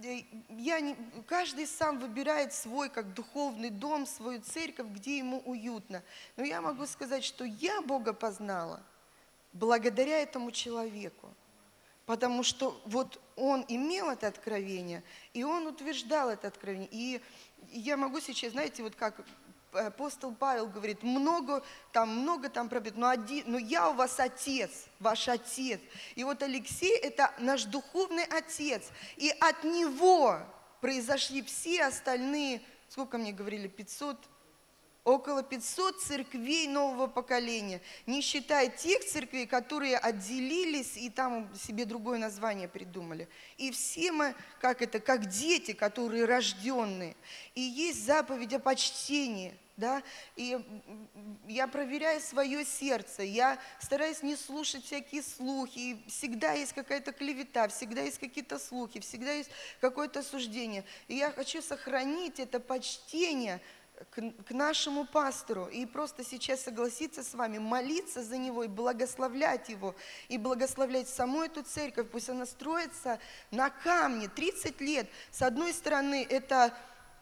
Каждый сам выбирает свой духовный дом, свою церковь, где ему уютно. Но я могу сказать, что я Бога познала благодаря этому человеку. Потому что вот он имел это откровение, и он утверждал это откровение. И я могу сейчас, знаете, вот как апостол Павел говорит, много там пробит, но я у вас отец, ваш отец. И вот Алексей – это наш духовный отец. И от него произошли все остальные, сколько мне говорили, около 500 церквей нового поколения, не считая тех церквей, которые отделились и там себе другое название придумали. И все мы, как дети, которые рожденные. И есть заповедь о почтении. Да? И я проверяю свое сердце, я стараюсь не слушать всякие слухи, и всегда есть какая-то клевета, всегда есть какие-то слухи, всегда есть какое-то суждение. И я хочу сохранить это почтение к нашему пастору и просто сейчас согласиться с вами, молиться за него и благословлять его, и благословлять саму эту церковь, пусть она строится на камне 30 лет. С одной стороны, это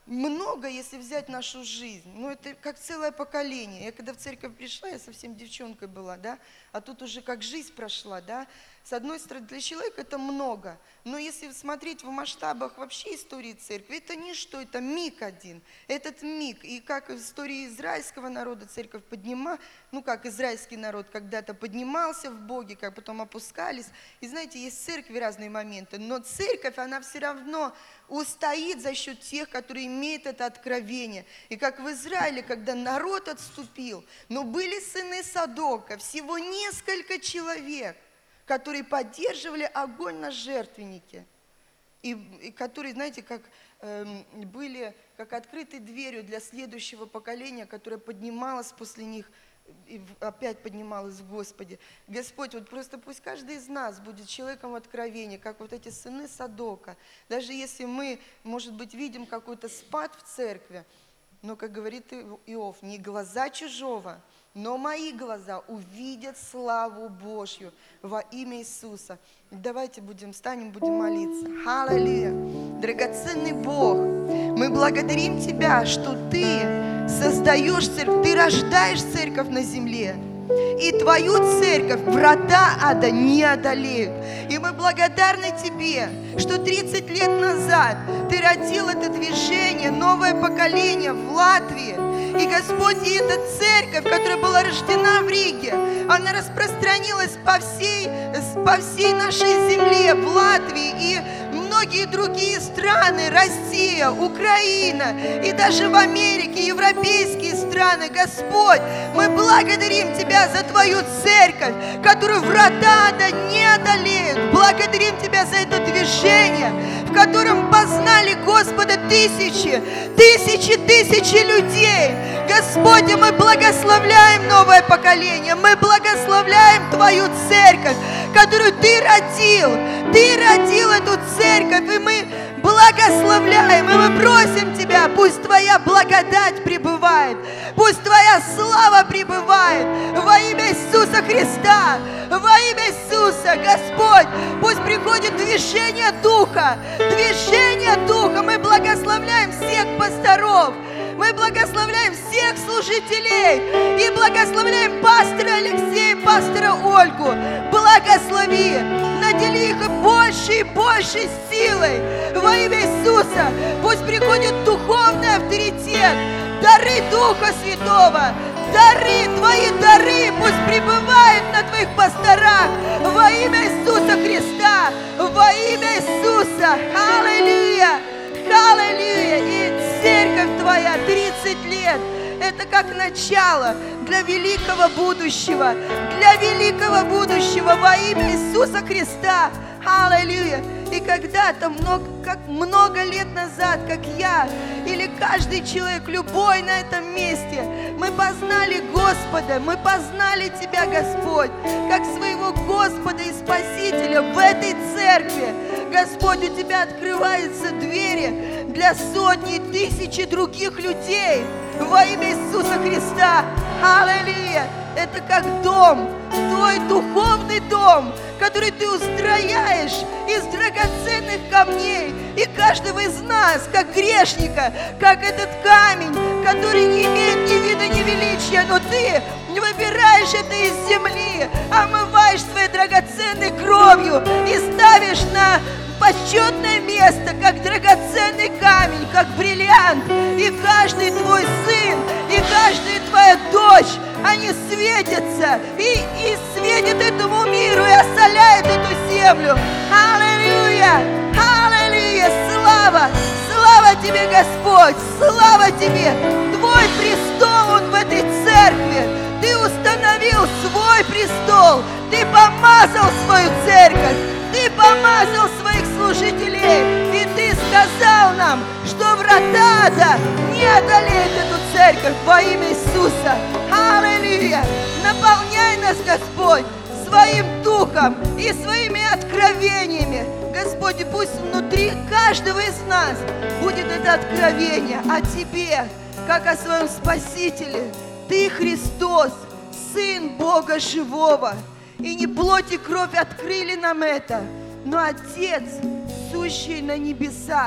много, если взять нашу жизнь. Ну, это как целое поколение. Я когда в церковь пришла, я совсем девчонкой была, да, а тут уже как жизнь прошла, да. С одной стороны, для человека это много, но если смотреть в масштабах вообще истории церкви, это ничто, это миг один. Этот миг, и как в истории израильского народа церковь поднималась, ну, как израильский народ когда-то поднимался в Боге, как потом опускались. И знаете, есть в церкви разные моменты, но церковь, она все равно устоит за счет тех, которые имеют это откровение. И как в Израиле, когда народ отступил, но были сыны Садока, всего несколько человек, которые поддерживали огонь на жертвеннике. И которые, знаете, как были как открытой дверью для следующего поколения, которое поднималось после них и опять поднималась в Господе. Господь, вот просто пусть каждый из нас будет человеком откровения, как вот эти сыны Садока. Даже если мы, может быть, видим какой-то спад в церкви, но, как говорит Иов, не глаза чужого, но мои глаза увидят славу Божью во имя Иисуса. Давайте встанем, будем молиться. Аллилуйя! Драгоценный Бог, мы благодарим Тебя, что Ты создаешь церковь, Ты рождаешь церковь на земле. И Твою церковь врата ада не одолеют. И мы благодарны Тебе, что 30 лет назад Ты родил это движение, новое поколение в Латвии. И, Господь, и эта церковь, которая была рождена в Риге, она распространилась по всей нашей земле, в Латвии и многие другие страны, Россия, Украина и даже в Америке, европейские страны. Господь, мы благодарим Тебя за Твою церковь, которую врата ада не одолеют. Благодарим Тебя за это движение, в котором познали Господа тысячи людей. Господь, мы благословляем новое поколение, мы благословляем Твою церковь, которую Ты родил. Ты родил эту церковь, и мы благословляем, и мы просим Тебя, пусть Твоя благодать пребывает, пусть Твоя слава пребывает во имя Иисуса Христа, во имя Иисуса, Господь, пусть приходит движение Духа, мы благословляем всех пасторов, мы благословляем всех служителей и благословляем пастора Алексея, пастора Ольгу. Благослови, надели их больше и больше силой во имя Иисуса. Пусть приходит духовный авторитет, дары Духа Святого, Твои дары пусть пребывают на Твоих пасторах во имя Иисуса Христа, во имя Иисуса. Аллилуйя! Аллилуйя! И церковь Твоя 30 лет. Это как начало для великого будущего во имя Иисуса Христа. Аллилуйя! И когда-то, много лет назад, как я или каждый человек, любой на этом месте, мы познали Господа, мы познали Тебя, Господь, как своего Господа и Спасителя в этой церкви. Господь, у Тебя открываются двери для сотни и тысячи других людей во имя Иисуса Христа. Аллилуйя! Это как дом, Твой духовный дом, который Ты устрояешь из драгоценных камней. И каждого из нас, как грешника, как этот камень, который не имеет ни вида, ни величия, но Ты выбираешь это из земли, омываешь своей драгоценной кровью и ставишь на почетное место, как драгоценный камень, как бриллиант. И каждый Твой сын, и каждая Твоя дочь, они светятся и светят этому миру и осоляют эту землю. Аллилуйя! Аллилуйя! Слава Тебе, Господь! Слава Тебе! Твой престол, он в этой церкви. Ты установил свой престол. Ты помазал свою церковь. Ты помазал своих служителей. И Ты сказал нам, что врата ада не одолеют эту церковь во имя Иисуса. Аллилуйя! Наполняй нас, Господь, Своим Духом и Своими откровениями. Господи, пусть внутри каждого из нас будет это откровение о Тебе, как о Своем Спасителе. Ты Христос, Сын Бога Живого. И не плоть и кровь открыли нам это, но Отец, сущий на небесах.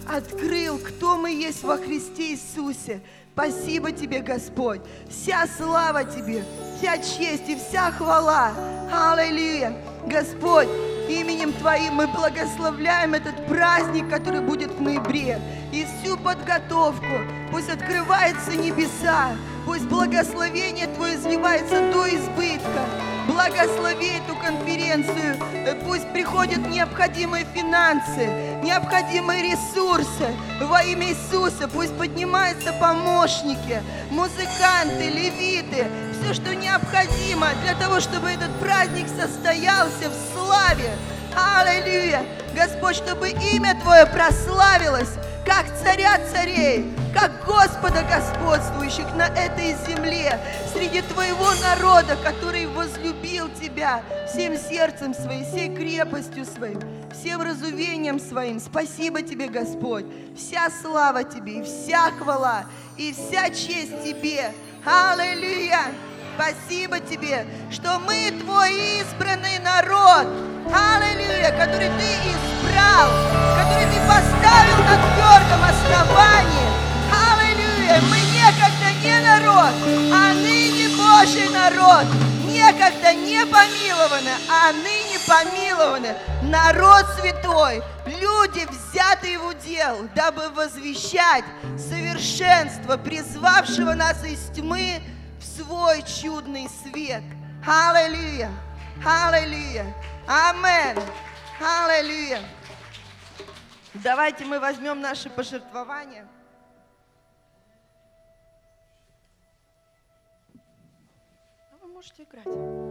открыл, кто мы есть во Христе Иисусе. Спасибо Тебе, Господь. Вся слава Тебе, вся честь и вся хвала. Аллилуйя. Господь, именем Твоим мы благословляем этот праздник, который будет в ноябре. И всю подготовку. Пусть открываются небеса. Пусть благословение Твое изливается до избытка. Благослови эту конференцию. Пусть приходят необходимые финансы, необходимые ресурсы. Во имя Иисуса пусть поднимаются помощники, музыканты, левиты. Все, что необходимо для того, чтобы этот праздник состоялся в славе. Аллилуйя! Господь, чтобы имя Твое прославилось, как царя царей, как Господа господствующих на этой земле, среди Твоего народа, который возлюбил Тебя всем сердцем своим, всей крепостью своим, всем разумением своим. Спасибо Тебе, Господь. Вся слава Тебе, и вся хвала, и вся честь Тебе. Аллилуйя! Спасибо Тебе, что мы Твой избранный народ. Аллилуйя, который Ты избрал, который Ты поставил на твердом основании. Аллилуйя, мы некогда не народ, а ныне Божий народ. Некогда не помилованы, а ныне помилованы. Народ святой, люди, взятые в удел, дабы возвещать совершенство, призвавшего нас из тьмы в свой чудный свет. Аллилуйя! Аллилуйя! Амен! Аллилуйя! Давайте мы возьмем наши пожертвования. А вы можете играть.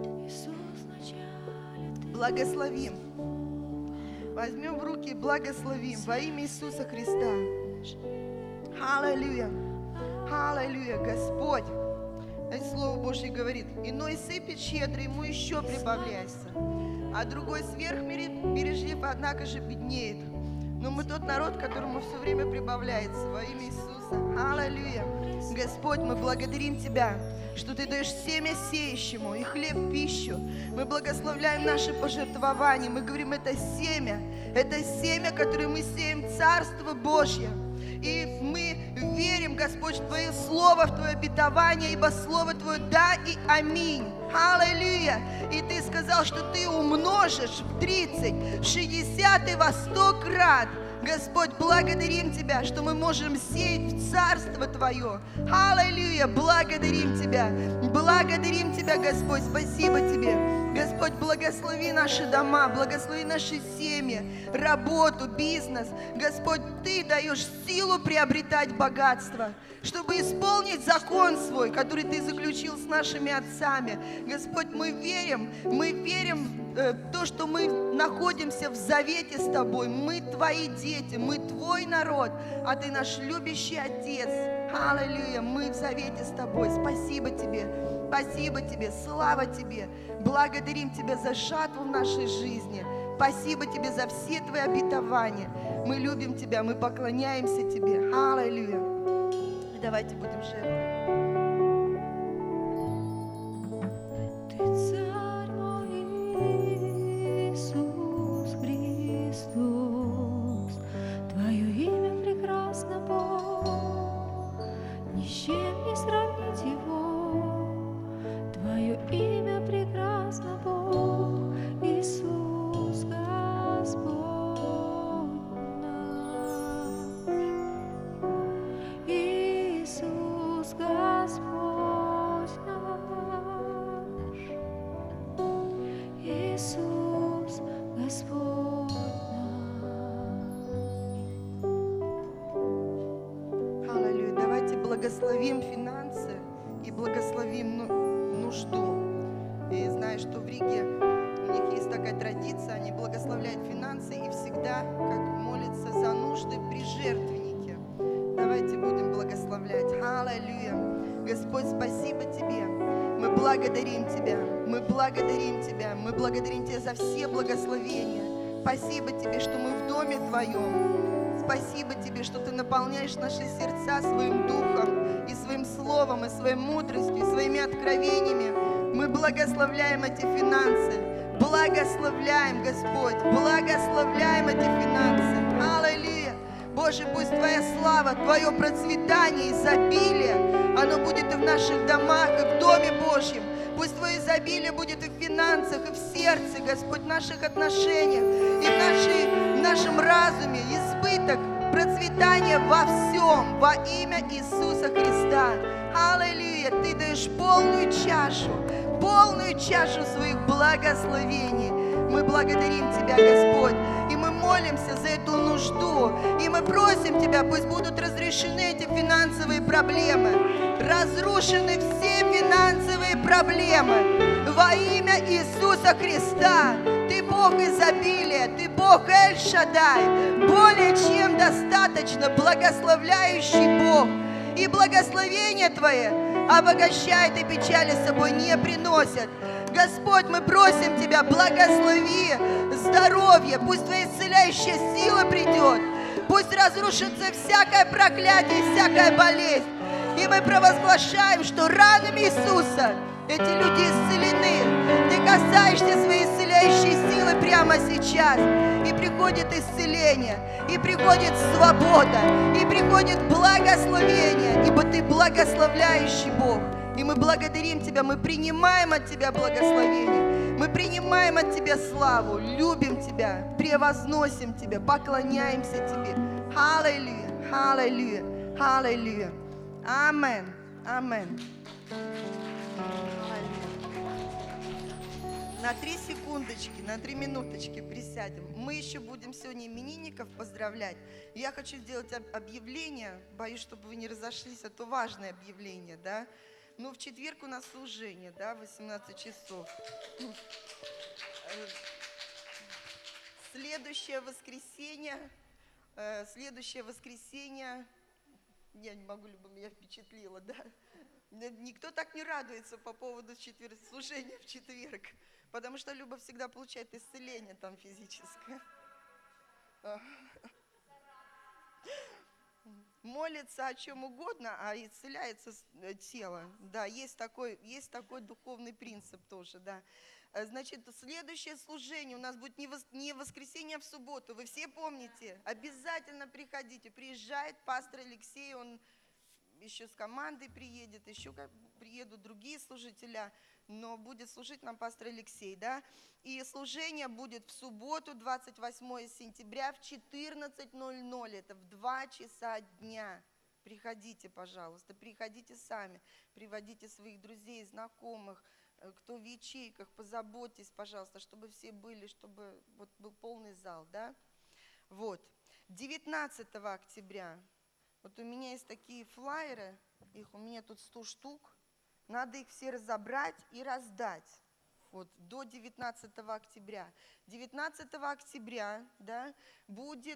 Благословим. Возьмем в руки и благословим во имя Иисуса Христа. Аллилуйя! Аллилуйя! Господь! Слово Божье говорит: иной сыпет щедро, ему еще прибавляется, а другой сверхбережлив, однако же беднеет. Но мы тот народ, которому все время прибавляется во имя Иисуса. Аллилуйя! Господь, мы благодарим Тебя, что Ты даешь семя сеющему и хлеб в пищу. Мы благословляем наши пожертвования. Мы говорим, это семя, которое мы сеем Царство Божье. И мы верим, Господь, в Твое Слово, в Твое обетование, ибо Слово Твое да и аминь. Аллилуйя! И Ты сказал, что Ты умножишь в 30, в 60 и во 100 крат. Господь, благодарим Тебя, что мы можем сеять в Царство Твое. Аллилуйя! Благодарим Тебя. Благодарим Тебя, Господь. Спасибо Тебе. Господь, благослови наши дома, благослови наши семьи, работу, бизнес. Господь, Ты даешь силу приобретать богатство, чтобы исполнить закон Свой, который Ты заключил с нашими отцами. Господь, мы верим в то, что мы находимся в завете с Тобой. Мы Твои дети, мы Твой народ, а Ты наш любящий Отец. Аллилуйя, мы в завете с Тобой. Спасибо Тебе. Спасибо Тебе, слава Тебе. Благодарим Тебя за жатву в нашей жизни. Спасибо Тебе за все Твои обетования. Мы любим Тебя, мы поклоняемся Тебе. Аллилуйя. Давайте будем жертвовать. Ты царь мой Иисус Христос, Твое имя прекрасно, Бог, ни с чем не сравнить его. Твое имя прекрасно, Бог, Иисус Господь наш. Иисус Господь наш. Иисус Господь наш. Аллилуйя. Давайте благословим финансы и благословим нужду. И знаю, что в Риге у них есть такая традиция, они благословляют финансы и всегда, как молятся за нужды при жертвеннике. Давайте будем благословлять. Аллилуйя. Господь, спасибо Тебе. Мы благодарим Тебя. Мы благодарим Тебя. Мы благодарим Тебя за все благословения. Спасибо Тебе, что мы в доме Твоем. Спасибо Тебе, что Ты наполняешь наши сердца своим духом и своим словом, и своей мудростью, и своими откровениями. Мы благословляем эти финансы. Благословляем, Господь. Благословляем эти финансы. Аллилуйя. Боже, Боже, пусть Твоя слава, Твое процветание, изобилие, оно будет и в наших домах, и в Доме Божьем. Пусть Твое изобилие будет и в финансах, и в сердце, Господь, в наших отношениях, и в нашем разуме, избыток, процветание во всем, во имя Иисуса Христа. Аллилуйя! Ты даешь полную чашу своих благословений. Мы благодарим Тебя, Господь, и мы молимся за эту нужду, и мы просим Тебя, пусть будут разрешены эти финансовые проблемы, разрушены все финансовые проблемы во имя Иисуса Христа. Ты Бог изобилия, Ты Бог Эль-Шаддай, более чем достаточно благословляющий Бог. И благословение Твое обогащает и печали с собой не приносят. Господь, мы просим Тебя, благослови здоровье, пусть Твоя исцеляющая сила придет, пусть разрушится всякое проклятие, всякая болезнь. И мы провозглашаем, что ранами Иисуса эти люди исцелены. Ты касаешься своей исцеляющей силы прямо сейчас, и приходит исцеление, и приходит свобода, и приходит благословение, ибо Ты благословляющий Бог. И мы благодарим Тебя, мы принимаем от Тебя благословение, мы принимаем от Тебя славу, любим Тебя, превозносим Тебя, поклоняемся Тебе. Аллилуйя, аллилуйя, аллилуйя. Амен, амен. На 3 секундочки, на 3 минуточки присядем. Мы еще будем сегодня именинников поздравлять. Я хочу сделать объявление, боюсь, чтобы вы не разошлись, а то важное объявление, да? Ну, в четверг у нас служение, да, 18 часов. Следующее воскресенье, я не могу, либо меня впечатлило, да? Никто так не радуется по поводу служения в четверг, потому что Люба всегда получает исцеление там физическое. Молится о чем угодно, а исцеляется тело. Да, есть такой духовный принцип тоже, да. Значит, следующее служение у нас будет не в воскресенье, а в субботу. Вы все помните? Обязательно приходите. Приезжает пастор Алексей, он еще с командой приедет, еще приедут другие служители, но будет служить нам пастор Алексей, да. И служение будет в субботу, 28 сентября в 14:00, это в 2 часа дня. Приходите, пожалуйста, приходите сами, приводите своих друзей, знакомых, кто в ячейках, позаботьтесь, пожалуйста, чтобы все были, чтобы вот был полный зал, да. Вот, 19 октября, вот у меня есть такие флаеры, их у меня тут 100 штук, надо их все разобрать и раздать. Вот, до 19 октября. 19 октября, да, будет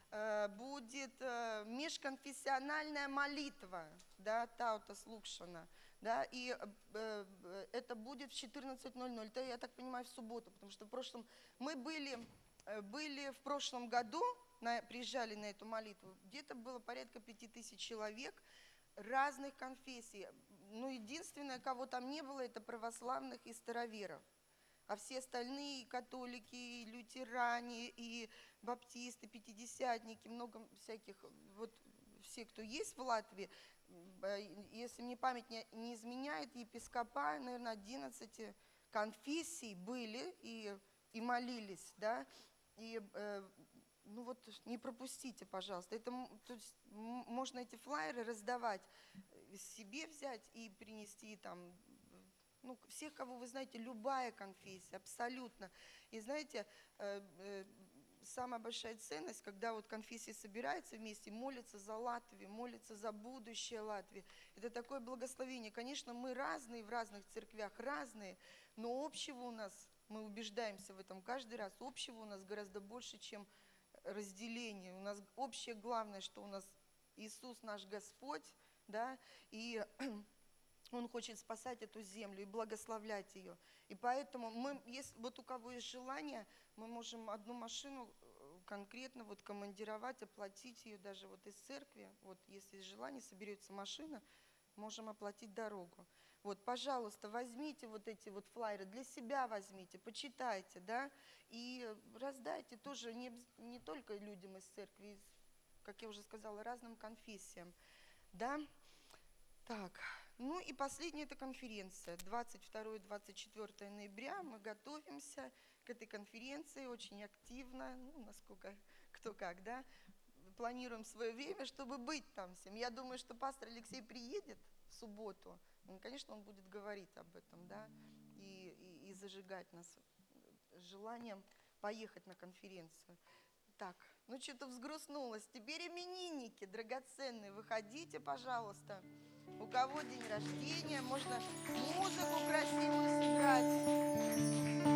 межконфессиональная молитва, да, Таута Слукшана, да, и это будет в 14:00. Это, я так понимаю, в субботу, потому что мы были в прошлом году, приезжали на эту молитву, где-то было порядка 5000 человек разных конфессий. Ну, единственное, кого там не было, это православных и староверов. А все остальные, и католики, и лютеране, и баптисты, пятидесятники, много всяких, вот все, кто есть в Латвии, если мне память не изменяет, епископа, наверное, 11 конфессий были и молились, да, и ну вот не пропустите, пожалуйста. То есть можно эти флаеры раздавать, себе взять и принести там, ну, всех, кого вы знаете, любая конфессия, абсолютно. И знаете, самая большая ценность, когда вот конфессии собираются вместе, молятся за Латвию, молятся за будущее Латвии. Это такое благословение. Конечно, мы разные, в разных церквях разные, но общего у нас, мы убеждаемся в этом каждый раз, общего у нас гораздо больше, чем разделение. У нас общее главное, что у нас Иисус наш Господь, да, и Он хочет спасать эту землю и благословлять ее. И поэтому если вот у кого есть желание, мы можем одну машину конкретно вот командировать, оплатить ее даже вот из церкви. Вот если есть желание, соберется машина, можем оплатить дорогу. Вот, пожалуйста, возьмите вот эти вот флаеры, для себя возьмите, почитайте, да, и раздайте тоже не только людям из церкви, как я уже сказала, разным конфессиям. Да? Так, ну и последняя эта конференция, 22-24 ноября, мы готовимся к этой конференции очень активно, ну, насколько, кто как, да, планируем свое время, чтобы быть там всем. Я думаю, что пастор Алексей приедет в субботу, и, конечно, он будет говорить об этом, да, и зажигать нас желанием поехать на конференцию. Так, ну что-то взгрустнулось. Теперь именинники драгоценные, выходите, пожалуйста. У кого день рождения, можно музыку красивую сыграть.